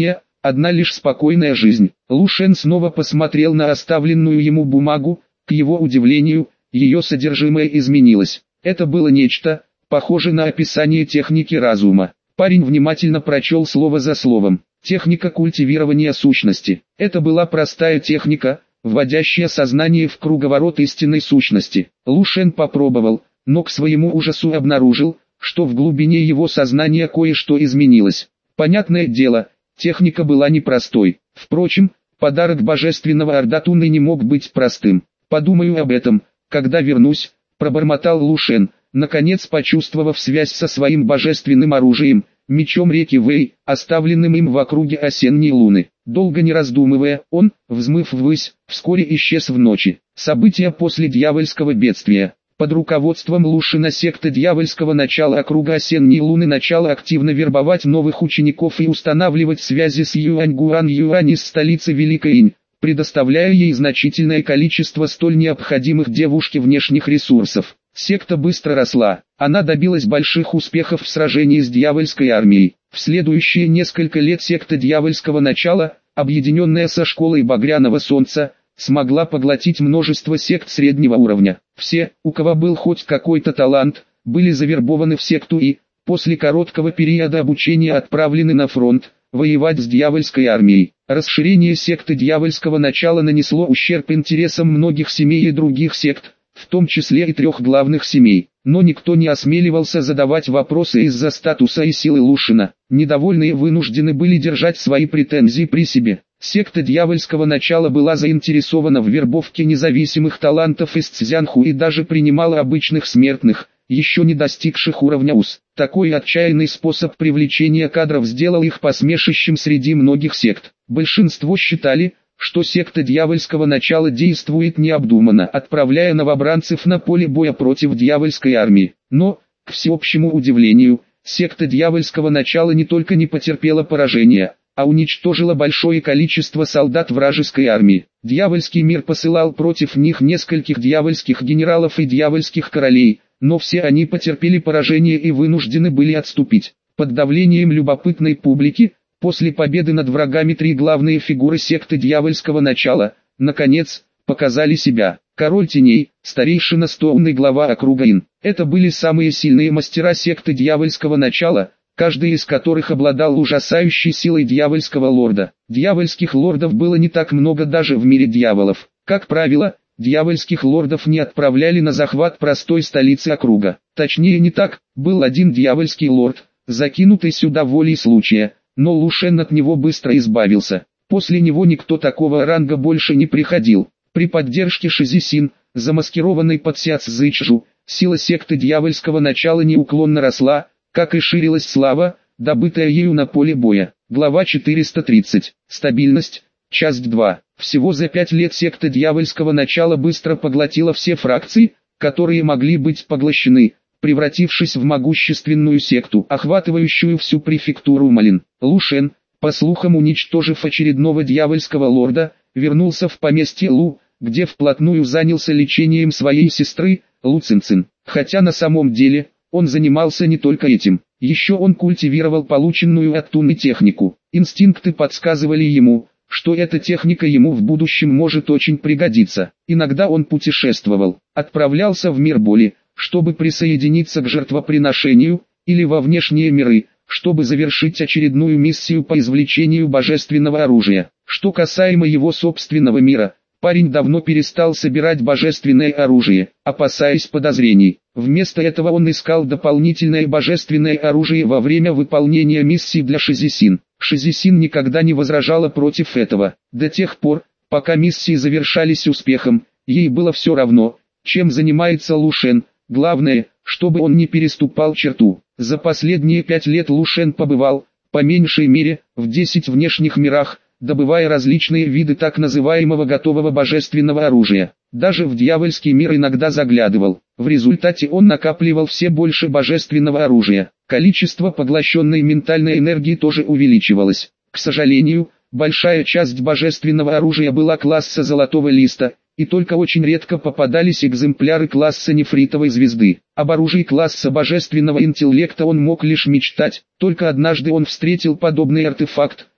одна лишь спокойная жизнь. Лу Шен снова посмотрел на оставленную ему бумагу, к его удивлению, ее содержимое изменилось. Это было нечто, похожее на описание техники разума. Парень внимательно прочел слово за словом. Техника культивирования сущности. Это была простая техника, вводящая сознание в круговорот истинной сущности. Лу Шен попробовал, но к своему ужасу обнаружил, что в глубине его сознания кое-что изменилось. Понятное дело, техника была непростой. Впрочем, подарок божественного Ардатуны не мог быть простым. «Подумаю об этом, когда вернусь», — пробормотал Лу Шен, наконец почувствовав связь со своим божественным оружием, мечом реки Вэй, оставленным им в округе осенней луны. Долго не раздумывая, он, взмыв ввысь, вскоре исчез в ночи. События после дьявольского бедствия. Под руководством Лу Шена секта дьявольского начала округа осенней луны начала активно вербовать новых учеников и устанавливать связи с Юаньгуан из столицы Великой Инь, предоставляя ей значительное количество столь необходимых девушке внешних ресурсов. Секта быстро росла, она добилась больших успехов в сражении с дьявольской армией. В следующие несколько лет секта дьявольского начала, объединенная со школой Багряного Солнца, смогла поглотить множество сект среднего уровня. Все, у кого был хоть какой-то талант, были завербованы в секту и, после короткого периода обучения отправлены на фронт, воевать с дьявольской армией. Расширение секты дьявольского начала нанесло ущерб интересам многих семей и других сект, в том числе и 3 главных семей. Но никто не осмеливался задавать вопросы из-за статуса и силы Лу Шена. Недовольные вынуждены были держать свои претензии при себе. Секта дьявольского начала была заинтересована в вербовке независимых талантов из Цзянху и даже принимала обычных смертных, еще не достигших уровня УС. Такой отчаянный способ привлечения кадров сделал их посмешищем среди многих сект. Большинство считали, что секта дьявольского начала действует необдуманно, отправляя новобранцев на поле боя против дьявольской армии. Но, к всеобщему удивлению, секта дьявольского начала не только не потерпела поражения, а уничтожила большое количество солдат вражеской армии. Дьявольский мир посылал против них нескольких дьявольских генералов и дьявольских королей, но все они потерпели поражение и вынуждены были отступить. Под давлением любопытной публики, после победы над врагами 3 главные фигуры секты дьявольского начала, наконец, показали себя. Король теней, старейшина Стоун и глава округа Ин. Это были самые сильные мастера секты дьявольского начала, каждый из которых обладал ужасающей силой дьявольского лорда. Дьявольских лордов было не так много даже в мире дьяволов. Как правило, дьявольских лордов не отправляли на захват простой столицы округа. Точнее не так, был один дьявольский лорд, закинутый сюда волей случая, но Лу Шен от него быстро избавился. После него никто такого ранга больше не приходил. При поддержке Шизи Син, замаскированной под Ся Цзычжу, сила секты дьявольского начала неуклонно росла, как и ширилась слава, добытая ею на поле боя. Глава 430. Стабильность. Часть 2. Всего за 5 лет секта дьявольского начала быстро поглотила все фракции, которые могли быть поглощены, превратившись в могущественную секту, охватывающую всю префектуру Малин. Лу Шен, по слухам уничтожив очередного дьявольского лорда, вернулся в поместье Лу, где вплотную занялся лечением своей сестры, Лу Цинцин. Хотя на самом деле, он занимался не только этим. Еще он культивировал полученную от Туны технику. Инстинкты подсказывали ему, что эта техника ему в будущем может очень пригодиться. Иногда он путешествовал, отправлялся в мир боли, чтобы присоединиться к жертвоприношению, или во внешние миры, чтобы завершить очередную миссию по извлечению божественного оружия. Что касаемо его собственного мира, парень давно перестал собирать божественное оружие, опасаясь подозрений. Вместо этого он искал дополнительное божественное оружие во время выполнения миссий для Шизи Син. Шизи Син никогда не возражала против этого. До тех пор, пока миссии завершались успехом, ей было все равно, чем занимается Лу Шен. Главное, чтобы он не переступал черту. За последние 5 лет Лу Шен побывал, по меньшей мере, в 10 внешних мирах, добывая различные виды так называемого готового божественного оружия. Даже в дьявольский мир иногда заглядывал. В результате он накапливал все больше божественного оружия. Количество поглощенной ментальной энергии тоже увеличивалось. К сожалению, большая часть божественного оружия была класса золотого листа, и только очень редко попадались экземпляры класса нефритовой звезды. Об оружии класса божественного интеллекта он мог лишь мечтать. Только однажды он встретил подобный артефакт,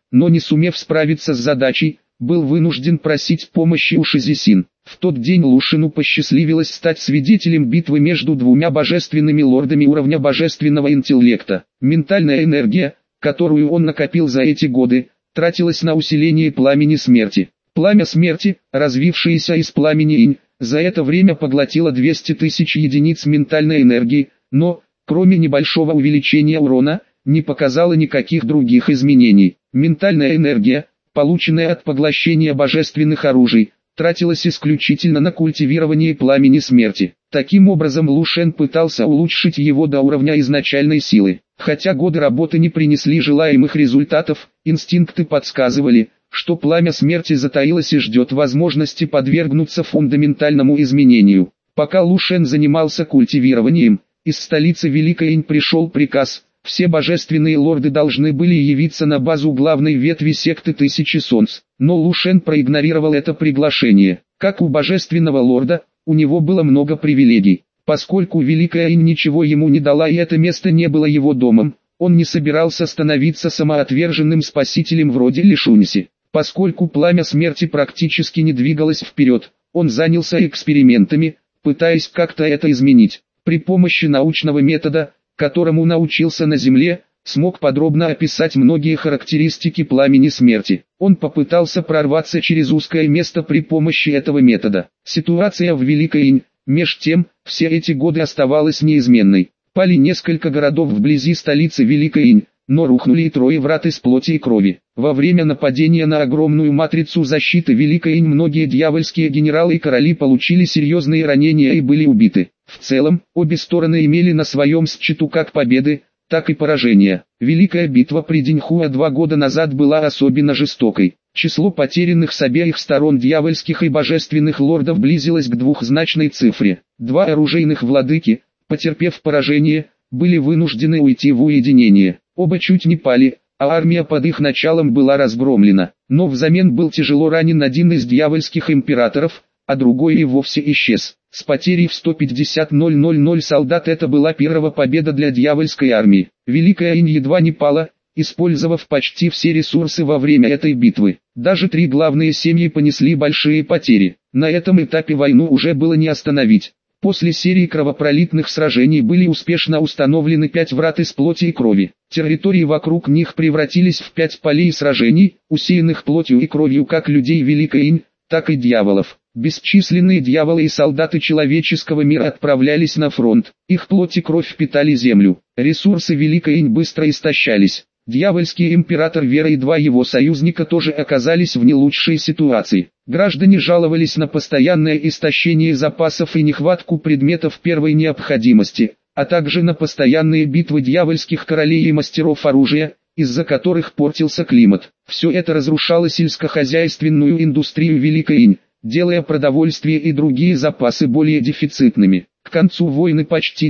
но не сумев справиться с задачей, был вынужден просить помощи у Шизисин. В тот день Лушину посчастливилось стать свидетелем битвы между двумя божественными лордами уровня божественного интеллекта. Ментальная энергия, которую он накопил за эти годы, тратилась на усиление пламени смерти. Пламя смерти, развившееся из пламени инь, за это время поглотило 200 тысяч единиц ментальной энергии, но, кроме небольшого увеличения урона, не показало никаких других изменений. Ментальная энергия, полученная от поглощения божественных оружий, тратилась исключительно на культивирование пламени смерти. Таким образом Лушен пытался улучшить его до уровня изначальной силы. Хотя годы работы не принесли желаемых результатов, инстинкты подсказывали, что пламя смерти затаилось и ждет возможности подвергнуться фундаментальному изменению. Пока Лушен занимался культивированием, из столицы Великой Инь пришел приказ: все божественные лорды должны были явиться на базу главной ветви секты Тысячи Солнц. Но Лушен проигнорировал это приглашение. Как у божественного лорда, у него было много привилегий. Поскольку Великая Инь ничего ему не дала и это место не было его домом, он не собирался становиться самоотверженным спасителем вроде Лишуньси. Поскольку пламя смерти практически не двигалось вперед, он занялся экспериментами, пытаясь как-то это изменить. При помощи научного метода, которому научился на Земле, смог подробно описать многие характеристики пламени смерти. Он попытался прорваться через узкое место при помощи этого метода. Ситуация в Великой Инь, меж тем, все эти годы оставалась неизменной. Пали несколько городов вблизи столицы Великой Инь, но рухнули и 3 врат из плоти и крови. Во время нападения на огромную матрицу защиты Великой Инь многие дьявольские генералы и короли получили серьезные ранения и были убиты. В целом, обе стороны имели на своем счету как победы, так и поражения. Великая битва при Диньхуа 2 года назад была особенно жестокой. Число потерянных с обеих сторон дьявольских и божественных лордов близилось к двухзначной цифре. 2 оружейных владыки, потерпев поражение, были вынуждены уйти в уединение. Оба чуть не пали, а армия под их началом была разгромлена. Но взамен был тяжело ранен один из дьявольских императоров, а другой и вовсе исчез. С потерей в 150 000 солдат это была первая победа для дьявольской армии. Великая Инь едва не пала, использовав почти все ресурсы во время этой битвы. Даже 3 главные семьи понесли большие потери. На этом этапе войну уже было не остановить. После серии кровопролитных сражений были успешно установлены 5 врат из плоти и крови. Территории вокруг них превратились в 5 полей сражений, усеянных плотью и кровью как людей Великой Инь, так и дьяволов. Бесчисленные дьяволы и солдаты человеческого мира отправлялись на фронт. Их плоть и кровь впитали землю. Ресурсы Великой Инь быстро истощались. Дьявольский император Вера и 2 его союзника тоже оказались в не лучшей ситуации. Граждане жаловались на постоянное истощение запасов и нехватку предметов первой необходимости, а также на постоянные битвы дьявольских королей и мастеров оружия, из-за которых портился климат. Все это разрушало сельскохозяйственную индустрию Великой Инь, делая продовольствие и другие запасы более дефицитными. К концу войны почти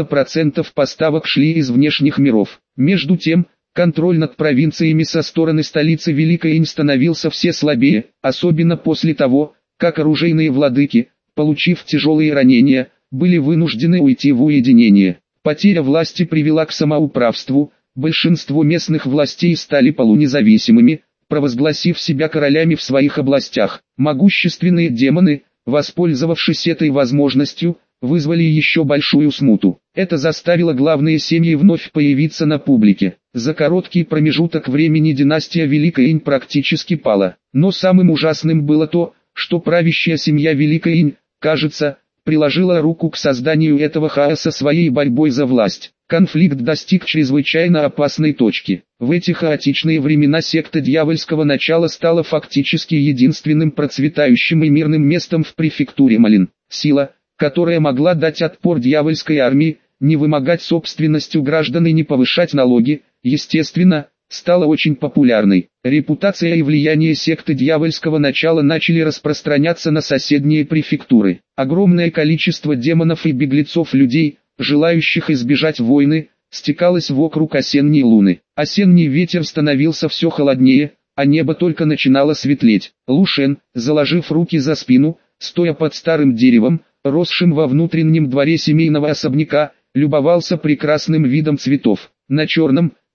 90% поставок шли из внешних миров. Между тем, контроль над провинциями со стороны столицы Великой Инь становился все слабее, особенно после того, как оружейные владыки, получив тяжелые ранения, были вынуждены уйти в уединение. Потеря власти привела к самоуправству, большинство местных властей стали полунезависимыми, провозгласив себя королями в своих областях. Могущественные демоны, воспользовавшись этой возможностью, вызвали еще большую смуту. Это заставило главные семьи вновь появиться на публике. За короткий промежуток времени династия Великой Инь практически пала. Но самым ужасным было то, что правящая семья Великой Инь, кажется, приложила руку к созданию этого хаоса своей борьбой за власть. Конфликт достиг чрезвычайно опасной точки. В эти хаотичные времена секта дьявольского начала стала фактически единственным процветающим и мирным местом в префектуре Малин. Сила, которая могла дать отпор дьявольской армии, не вымогать собственность у граждан и не повышать налоги, естественно, стала очень популярной. Репутация и влияние секты дьявольского начала начали распространяться на соседние префектуры. Огромное количество демонов и беглецов людей, желающих избежать войны, стекалось вокруг осенней луны. Осенний ветер становился все холоднее, а небо только начинало светлеть. Лушен, заложив руки за спину, стоя под старым деревом, росшим во внутреннем дворе семейного особняка, любовался прекрасным видом цветов. На черном,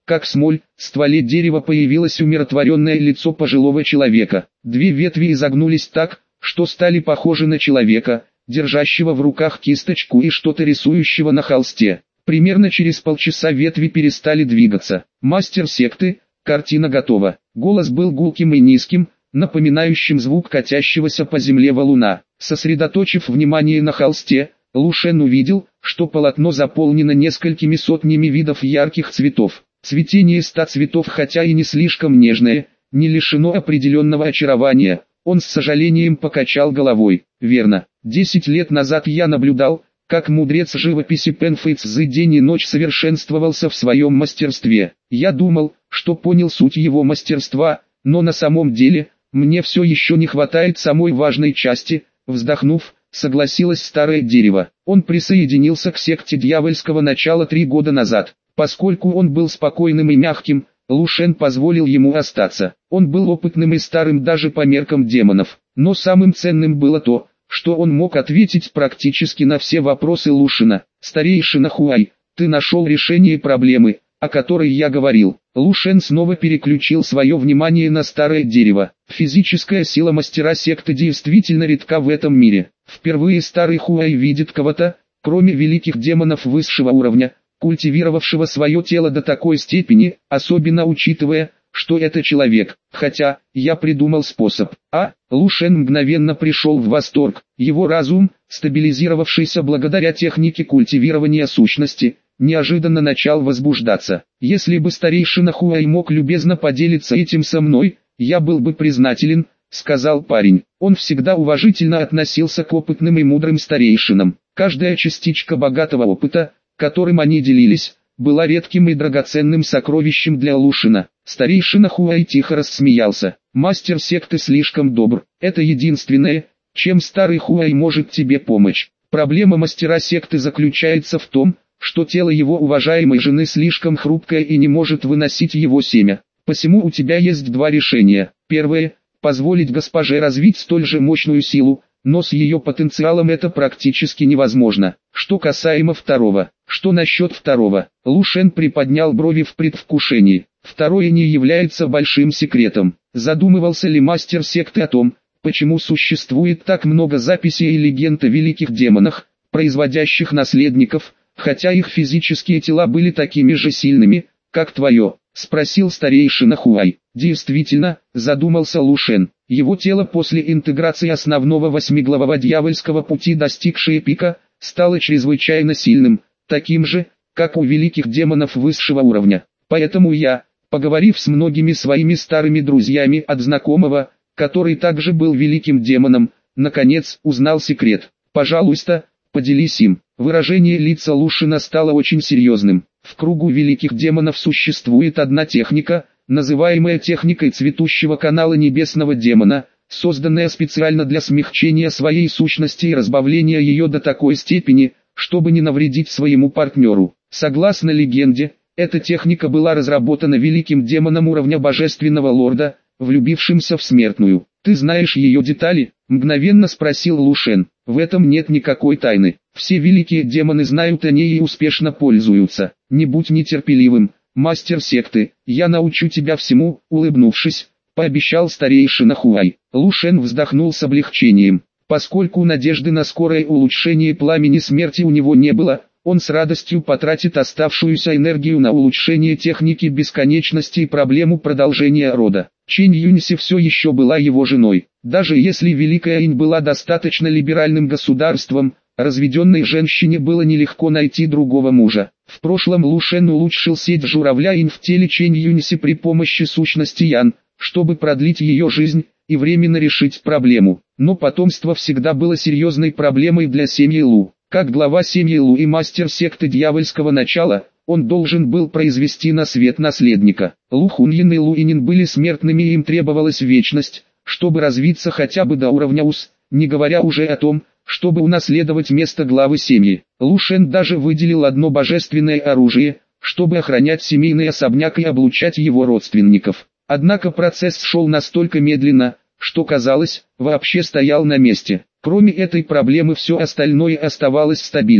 как смоль, в стволе дерева появилось умиротворенное лицо пожилого человека. Две ветви изогнулись так, что стали похожи на человека, держащего в руках кисточку и что-то рисующего на холсте. Примерно через полчаса ветви перестали двигаться. Мастер секты, картина готова. Голос был гулким и низким, напоминающим звук катящегося по земле валуна. Сосредоточив внимание на холсте, Лу Шен увидел, что полотно заполнено несколькими сотнями видов ярких цветов. Цветение 100 цветов, хотя и не слишком нежное, не лишено определенного очарования. Он с сожалением покачал головой. Верно, 10 лет назад я наблюдал, как мудрец живописи Пэн Фэй Цзы день и ночь совершенствовался в своем мастерстве. Я думал, что понял суть его мастерства, но на самом деле, мне все еще не хватает самой важной части. Вздохнув, согласилось старое дерево. Он присоединился к секте дьявольского начала 3 года назад. Поскольку он был спокойным и мягким, Лу Шен позволил ему остаться. Он был опытным и старым даже по меркам демонов. Но самым ценным было то, что он мог ответить практически на все вопросы Лу Шена. «Старейшина Хуай, ты нашел решение проблемы, о которой я говорил». Лу Шен снова переключил свое внимание на старое дерево. Физическая сила мастера секты действительно редка в этом мире. Впервые старый Хуай видит кого-то, кроме великих демонов высшего уровня, культивировавшего свое тело до такой степени, особенно учитывая, что это человек. Хотя, я придумал способ. Лу Шен мгновенно пришел в восторг. Его разум, стабилизировавшийся благодаря технике культивирования сущности, неожиданно начал возбуждаться. Если бы старейшина Хуай мог любезно поделиться этим со мной, я был бы признателен, сказал парень. Он всегда уважительно относился к опытным и мудрым старейшинам. Каждая частичка богатого опыта, которым они делились, была редким и драгоценным сокровищем для Лу Шена. Старейшина Хуай тихо рассмеялся. Мастер секты слишком добр. Это единственное, чем старый Хуай может тебе помочь. Проблема мастера секты заключается в том, что тело его уважаемой жены слишком хрупкое и не может выносить его семя. Посему у тебя есть 2 решения. Первое – позволить госпоже развить столь же мощную силу, но с ее потенциалом это практически невозможно. Что касаемо второго. Что насчет второго? Лу Шен приподнял брови в предвкушении. Второе не является большим секретом. Задумывался ли мастер секты о том, почему существует так много записей и легенд о великих демонах, производящих наследников, хотя их физические тела были такими же сильными, как твое? Спросил старейшина Хуай. Действительно, задумался Лу Шен. Его тело после интеграции основного 8-главого дьявольского пути, достигшее пика, стало чрезвычайно сильным, таким же, как у великих демонов высшего уровня. Поэтому я, поговорив с многими своими старыми друзьями от знакомого, который также был великим демоном, наконец узнал секрет. Пожалуйста, поделись им. Выражение лица Лу Шена стало очень серьезным. В кругу великих демонов существует одна техника, называемая техникой цветущего канала небесного демона, созданная специально для смягчения своей сущности и разбавления ее до такой степени, чтобы не навредить своему партнеру. Согласно легенде, эта техника была разработана великим демоном уровня божественного лорда, влюбившимся в смертную. «Ты знаешь ее детали?» – мгновенно спросил Лу Шен. «В этом нет никакой тайны. Все великие демоны знают о ней и успешно пользуются. Не будь нетерпеливым, мастер секты, я научу тебя всему», – улыбнувшись, пообещал старейшина Хуай. Лу Шен вздохнул с облегчением. Поскольку надежды на скорое улучшение пламени смерти у него не было, он с радостью потратит оставшуюся энергию на улучшение техники бесконечности и проблему продолжения рода. Чэнь Юньси все еще была его женой. Даже если Великая Инь была достаточно либеральным государством, разведенной женщине было нелегко найти другого мужа. В прошлом Лу Шен улучшил сеть журавля Инь в теле Чэнь Юньси при помощи сущности Ян, чтобы продлить ее жизнь и временно решить проблему. Но потомство всегда было серьезной проблемой для семьи Лу. Как глава семьи Лу и мастер секты дьявольского начала, он должен был произвести на свет наследника. Лу Хуньин и Лу Инин были смертными, и им требовалась вечность, чтобы развиться хотя бы до уровня ус, не говоря уже о том, чтобы унаследовать место главы семьи. Лу Шен даже выделил одно божественное оружие, чтобы охранять семейный особняк и облучать его родственников. Однако процесс шел настолько медленно, что казалось, вообще стоял на месте. Кроме этой проблемы все остальное оставалось стабильным.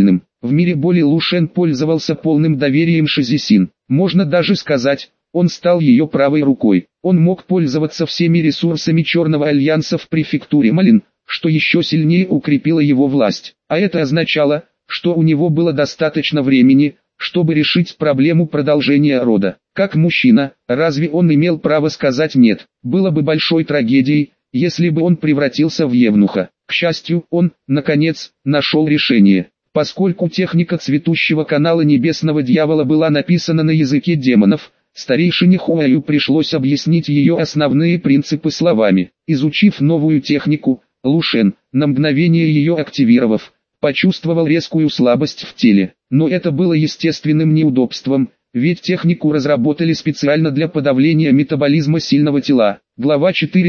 В мире боли Лушен пользовался полным доверием Шизисин. Можно даже сказать, он стал ее правой рукой. Он мог пользоваться всеми ресурсами Черного Альянса в префектуре Малин, что еще сильнее укрепило его власть. А это означало, что у него было достаточно времени, чтобы решить проблему продолжения рода. Как мужчина, разве он имел право сказать «нет»? Было бы большой трагедией, если бы он превратился в евнуха. К счастью, он, наконец, нашел решение. Поскольку техника цветущего канала Небесного Дьявола была написана на языке демонов, старейшине Хуаю пришлось объяснить ее основные принципы словами. Изучив новую технику, Лушен, на мгновение ее активировав, почувствовал резкую слабость в теле. Но это было естественным неудобством, ведь технику разработали специально для подавления метаболизма сильного тела. Глава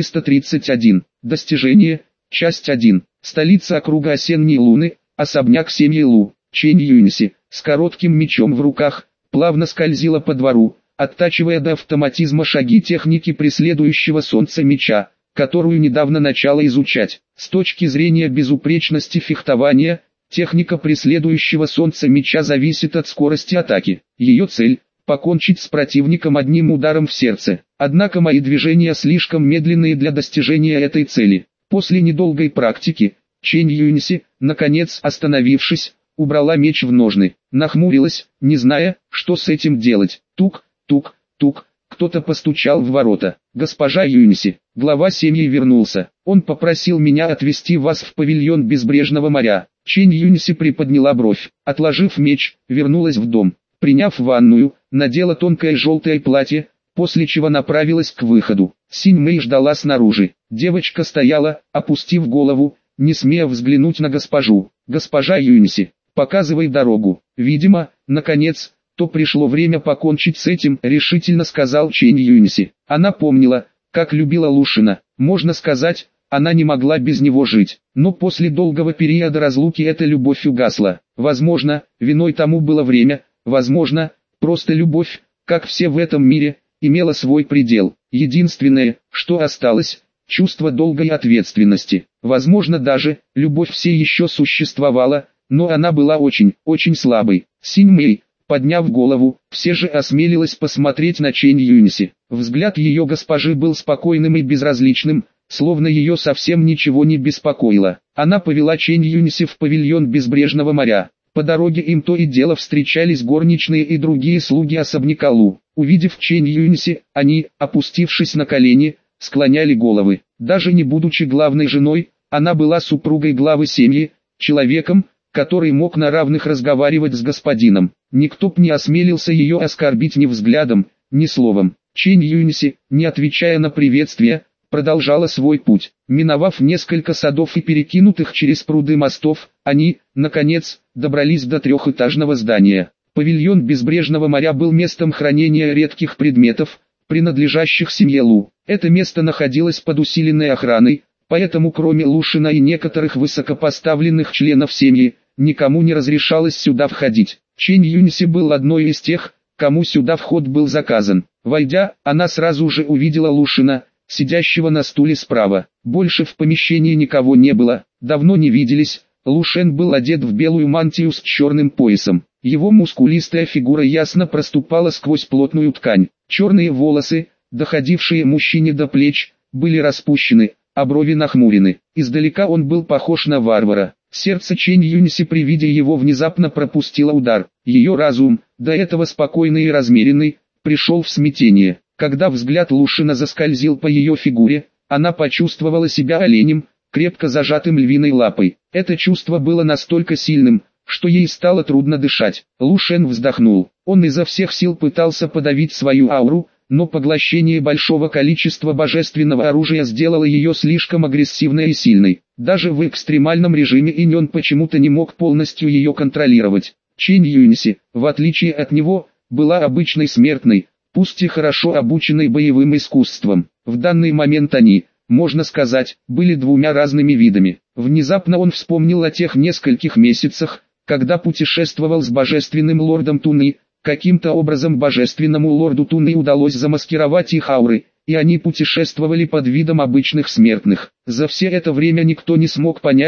431. Достижение. Часть 1. Столица округа Осенней Луны, особняк семьи Лу. Чэнь Юньси, с коротким мечом в руках, плавно скользила по двору, оттачивая до автоматизма шаги техники преследующего солнца меча, которую недавно начала изучать. С точки зрения безупречности фехтования, техника преследующего солнца меча зависит от скорости атаки. Ее цель – покончить с противником одним ударом в сердце. Однако мои движения слишком медленные для достижения этой цели. После недолгой практики, Чэнь Юньси, наконец остановившись, убрала меч в ножны, нахмурилась, не зная, что с этим делать. Тук, тук, тук, кто-то постучал в ворота. «Госпожа Юньси, глава семьи вернулся. Он попросил меня отвезти вас в павильон Безбрежного моря». Чэнь Юньси приподняла бровь, отложив меч, вернулась в дом. Приняв ванную, надела тонкое желтое платье, после чего направилась к выходу. Синь Мэй ждала снаружи. Девочка стояла, опустив голову, не смея взглянуть на госпожу. «Госпожа Юньси, показывай дорогу». Видимо, наконец, то пришло время покончить с этим, решительно сказал Чэнь Юньси. Она помнила, как любила Лушина. Можно сказать, она не могла без него жить. Но после долгого периода разлуки эта любовь угасла. Возможно, виной тому было время, возможно, просто любовь, как все в этом мире, имела свой предел. Единственное, что осталось – чувство долга и ответственности. Возможно даже, любовь все еще существовала, но она была очень, очень слабой. Синь Мэй, подняв голову, все же осмелилась посмотреть на Чэнь Юньси. Взгляд ее госпожи был спокойным и безразличным, словно ее совсем ничего не беспокоило. Она повела Чэнь Юньси в павильон Безбрежного моря. По дороге им то и дело встречались горничные и другие слуги особняка Лу. Увидев Чэнь Юньси, они, опустившись на колени, склоняли головы. Даже не будучи главной женой, она была супругой главы семьи, человеком, который мог на равных разговаривать с господином. Никто б не осмелился ее оскорбить ни взглядом, ни словом. Чэнь Юньси, не отвечая на приветствие, продолжала свой путь. Миновав несколько садов и перекинутых через пруды мостов, они, наконец, добрались до трехэтажного здания. Павильон Безбрежного моря был местом хранения редких предметов, принадлежащих семье Лу. Это место находилось под усиленной охраной, поэтому кроме Лушина и некоторых высокопоставленных членов семьи, никому не разрешалось сюда входить. Чэнь Юньси был одной из тех, кому сюда вход был заказан. Войдя, она сразу же увидела Лушина, сидящего на стуле справа. Больше в помещении никого не было, давно не виделись. Лушен был одет в белую мантию с черным поясом. Его мускулистая фигура ясно проступала сквозь плотную ткань. Черные волосы, доходившие мужчине до плеч, были распущены, а брови нахмурены. Издалека он был похож на варвара. Сердце Чэнь Юньси при виде его внезапно пропустило удар. Ее разум, до этого спокойный и размеренный, пришел в смятение. Когда взгляд Лушина заскользил по ее фигуре, она почувствовала себя оленем, крепко зажатым львиной лапой. Это чувство было настолько сильным, что ей стало трудно дышать. Лушен вздохнул. Он изо всех сил пытался подавить свою ауру, но поглощение большого количества божественного оружия сделало ее слишком агрессивной и сильной. Даже в экстремальном режиме Инь он почему-то не мог полностью ее контролировать. Чэнь Юньси, в отличие от него, была обычной смертной, пусть и хорошо обученной боевым искусством. В данный момент они, можно сказать, были двумя разными видами. Внезапно он вспомнил о тех нескольких месяцах, когда путешествовал с божественным лордом Туны. Каким-то образом божественному лорду Туны удалось замаскировать их ауры, и они путешествовали под видом обычных смертных. За все это время никто не смог понять,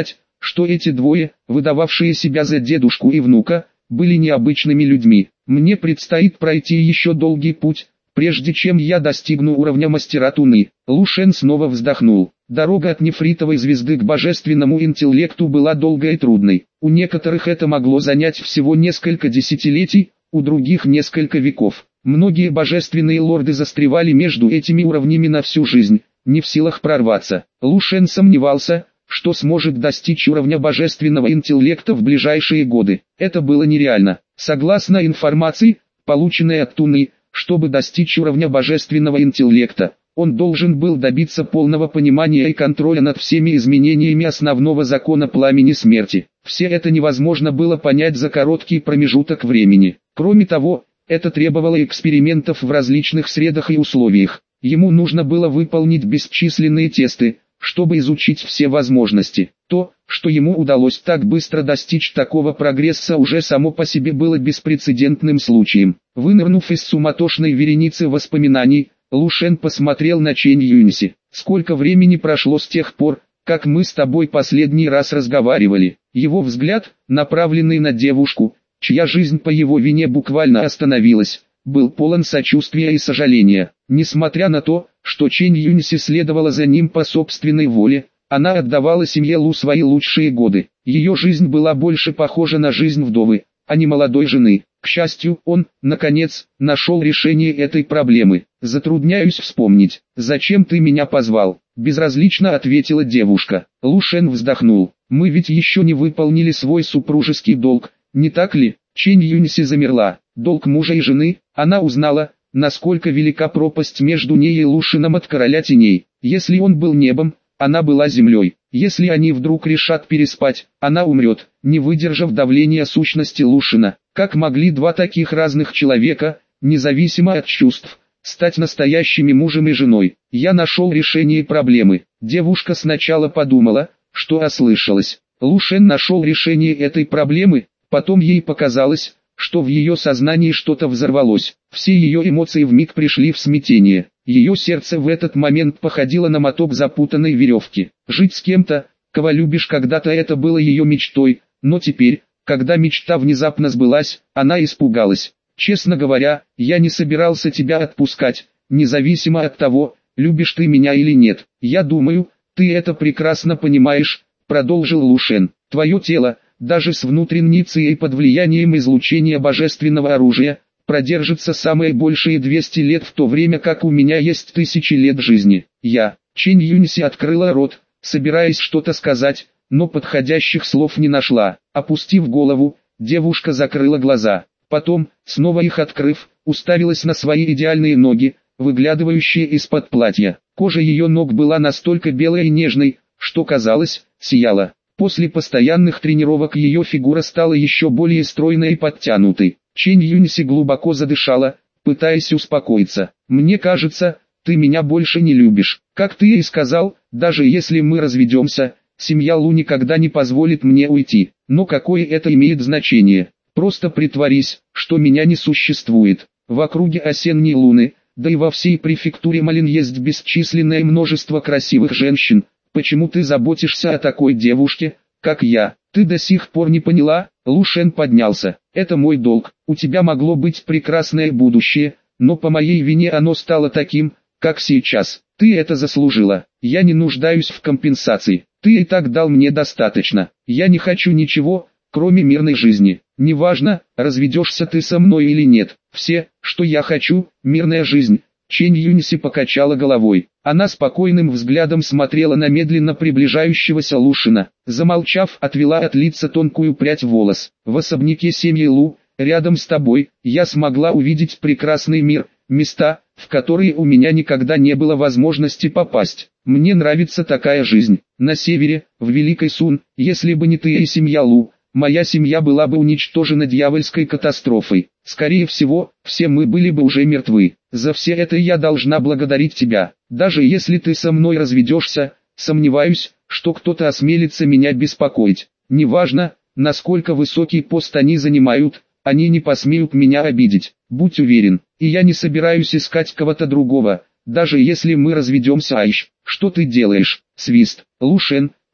что эти двое, выдававшие себя за дедушку и внука, были необычными людьми. Мне предстоит пройти еще долгий путь, прежде чем я достигну уровня мастера Туны. Лу Шен снова вздохнул. Дорога от нефритовой звезды к божественному интеллекту была долгой и трудной. У некоторых это могло занять всего несколько десятилетий, у других несколько веков. Многие божественные лорды застревали между этими уровнями на всю жизнь, не в силах прорваться. Лу Шен сомневался, что сможет достичь уровня божественного интеллекта в ближайшие годы. Это было нереально. Согласно информации, полученной от Туны, чтобы достичь уровня божественного интеллекта, он должен был добиться полного понимания и контроля над всеми изменениями основного закона пламени смерти. Все это невозможно было понять за короткий промежуток времени. Кроме того, это требовало экспериментов в различных средах и условиях. Ему нужно было выполнить бесчисленные тесты, чтобы изучить все возможности. То, что ему удалось так быстро достичь такого прогресса, уже само по себе было беспрецедентным случаем. Вынырнув из суматошной вереницы воспоминаний, Лу Шен посмотрел на Чэнь Юньси. «Сколько времени прошло с тех пор, как мы с тобой последний раз разговаривали?» Его взгляд, направленный на девушку, чья жизнь по его вине буквально остановилась, был полон сочувствия и сожаления. Несмотря на то, что Чэнь Юньси следовала за ним по собственной воле, она отдавала семье Лу свои лучшие годы. Ее жизнь была больше похожа на жизнь вдовы, а не молодой жены. К счастью, он, наконец, нашел решение этой проблемы. «Затрудняюсь вспомнить, зачем ты меня позвал?» – безразлично ответила девушка. Лу Шен вздохнул. «Мы ведь еще не выполнили свой супружеский долг, не так ли?» Чэнь Юньси замерла. Долг мужа и жены. Она узнала, насколько велика пропасть между ней и Лу Шеном от короля теней. Если он был небом, она была землей. Если они вдруг решат переспать, она умрет, не выдержав давления сущности Лу Шена. Как могли два таких разных человека, независимо от чувств, стать настоящими мужем и женой? Я нашел решение проблемы. Девушка сначала подумала, что ослышалась. Лу Шен нашел решение этой проблемы, потом ей показалось, что в ее сознании что-то взорвалось. Все ее эмоции вмиг пришли в смятение. Ее сердце в этот момент походило на моток запутанной веревки. Жить с кем-то, кого любишь, когда-то это было ее мечтой, но теперь, когда мечта внезапно сбылась, она испугалась. «Честно говоря, я не собирался тебя отпускать, независимо от того, любишь ты меня или нет. Я думаю, ты это прекрасно понимаешь», — продолжил Лу Шен. «Твое тело, даже с внутренницей и под влиянием излучения божественного оружия, продержится самые большие 200 лет, в то время как у меня есть 1000 лет жизни». Чэнь Юньси открыла рот, собираясь что-то сказать, но подходящих слов не нашла. Опустив голову, девушка закрыла глаза. Потом, снова их открыв, уставилась на свои идеальные ноги, выглядывающие из-под платья. Кожа ее ног была настолько белой и нежной, что казалось, сияла. После постоянных тренировок ее фигура стала еще более стройной и подтянутой. Чэнь Юньси глубоко задышала, пытаясь успокоиться. «Мне кажется, ты меня больше не любишь. Как ты и сказал, даже если мы разведемся, семья Лу никогда не позволит мне уйти. Но какое это имеет значение? Просто притворись, что меня не существует. В округе осенней луны, да и во всей префектуре Малин есть бесчисленное множество красивых женщин. Почему ты заботишься о такой девушке, как я? Ты до сих пор не поняла?» Лу Шен поднялся. «Это мой долг. У тебя могло быть прекрасное будущее, но по моей вине оно стало таким, как сейчас. Ты это заслужила. Я не нуждаюсь в компенсации. Ты и так дал мне достаточно. Я не хочу ничего, кроме мирной жизни. Неважно, разведешься ты со мной или нет. Все, что я хочу, мирная жизнь». Чэнь Юньси покачала головой. Она спокойным взглядом смотрела на медленно приближающегося Лу Шена. Замолчав, отвела от лица тонкую прядь волос. «В особняке семьи Лу, рядом с тобой, я смогла увидеть прекрасный мир, места, в которые у меня никогда не было возможности попасть. Мне нравится такая жизнь. На севере, в Великой Сун, если бы не ты и семья Лу, моя семья была бы уничтожена дьявольской катастрофой. Скорее всего, все мы были бы уже мертвы. За все это я должна благодарить тебя. Даже если ты со мной разведешься, сомневаюсь, что кто-то осмелится меня беспокоить. Неважно, насколько высокий пост они занимают, они не посмеют меня обидеть. Будь уверен, и я не собираюсь искать кого-то другого, даже если мы разведемся. Айш, что ты делаешь?» Свист. Лу Шен,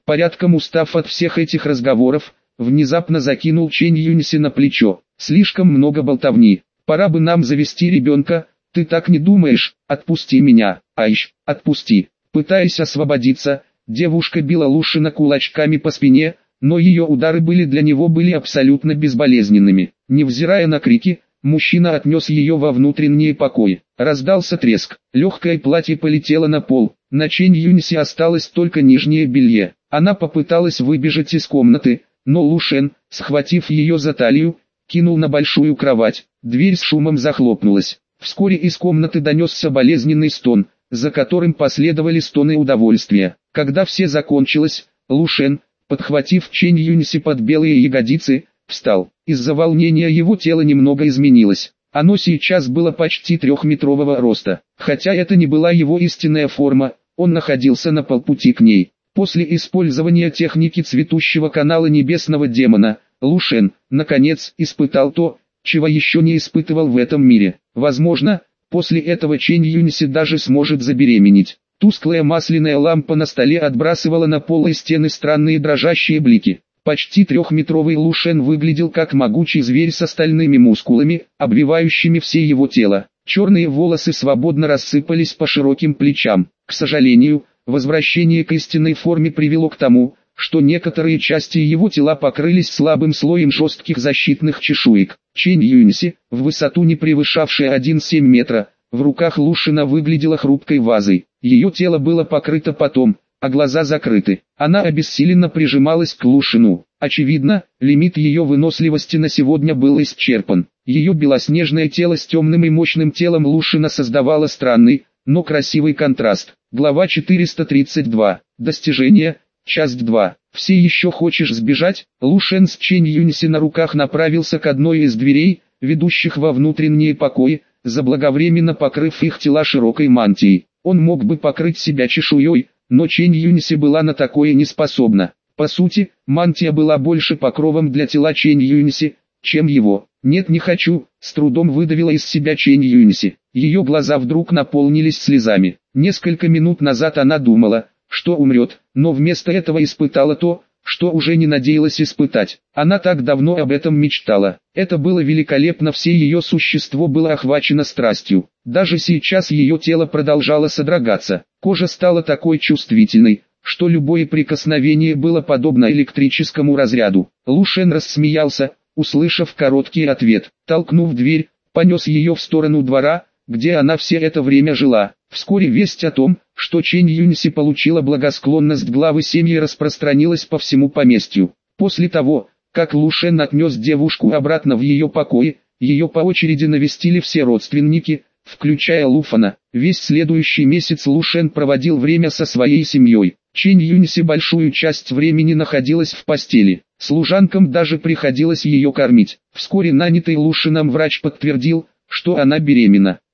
Порядком устав от всех этих разговоров, внезапно закинул Чэнь Юньси на плечо. Слишком много болтовни. Пора бы нам завести ребенка. Ты так не думаешь? Отпусти меня. Айщ, отпусти. Пытаясь освободиться, девушка била Лушина кулачками по спине, но ее удары были абсолютно безболезненными. Невзирая на крики, мужчина отнес ее во внутренние покои. Раздался треск. Легкое платье полетело на пол. На Чэнь Юньси осталось только нижнее белье. Она попыталась выбежать из комнаты, но Лушен, схватив ее за талию, кинул на большую кровать. Дверь с шумом захлопнулась. Вскоре из комнаты донесся болезненный стон, за которым последовали стоны удовольствия. Когда все закончилось, Лушен, подхватив Чэнь Юньси под белые ягодицы, встал. Из-за волнения его тело немного изменилось. Оно сейчас было почти 3-метрового роста. Хотя это не была его истинная форма, он находился на полпути к ней. После использования техники цветущего канала небесного демона, Лушен, наконец, испытал то, чего еще не испытывал в этом мире. Возможно, после этого Чэнь Юньси даже сможет забеременеть. Тусклая масляная лампа на столе отбрасывала на пол и стены странные дрожащие блики. Почти 3-метровый Лушен выглядел как могучий зверь с стальными мускулами, обвивающими все его тело. Черные волосы свободно рассыпались по широким плечам. К сожалению, возвращение к истинной форме привело к тому, что некоторые части его тела покрылись слабым слоем жестких защитных чешуек. Чэнь Юньси, в высоту не превышавшая 1,7 метра, в руках Лушина выглядела хрупкой вазой. Ее тело было покрыто потом, а глаза закрыты. Она обессиленно прижималась к Лушину. Очевидно, лимит ее выносливости на сегодня был исчерпан. Ее белоснежное тело с темным и мощным телом Лушина создавало странный, но красивый контраст. Глава 432. Достижение. Часть 2. Все еще хочешь сбежать? Лушен с Чэнь Юньси на руках направился к одной из дверей, ведущих во внутренние покои, заблаговременно покрыв их тела широкой мантией. Он мог бы покрыть себя чешуей, но Чэнь Юньси была на такое не способна. По сути, мантия была больше покровом для тела Чэнь Юньси, чем его. «Нет, не хочу», — с трудом выдавила из себя Чэнь Юньси. Ее глаза вдруг наполнились слезами. Несколько минут назад она думала, что умрет, но вместо этого испытала то, что уже не надеялась испытать. Она так давно об этом мечтала. Это было великолепно, все ее существо было охвачено страстью. Даже сейчас ее тело продолжало содрогаться. Кожа стала такой чувствительной, что любое прикосновение было подобно электрическому разряду. Лушен рассмеялся, услышав короткий ответ. Толкнув дверь, понес ее в сторону двора, где она все это время жила. Вскоре весть о том, что Чэнь Юньси получила благосклонность главы семьи, распространилась по всему поместью. После того, как Лушен отнес девушку обратно в ее покои, ее по очереди навестили все родственники, включая Луфана. Весь следующий месяц Лушен проводил время со своей семьей. Чэнь Юньси большую часть времени находилась в постели. Служанкам даже приходилось ее кормить. Вскоре нанятый Лушином врач подтвердил, что она беременна.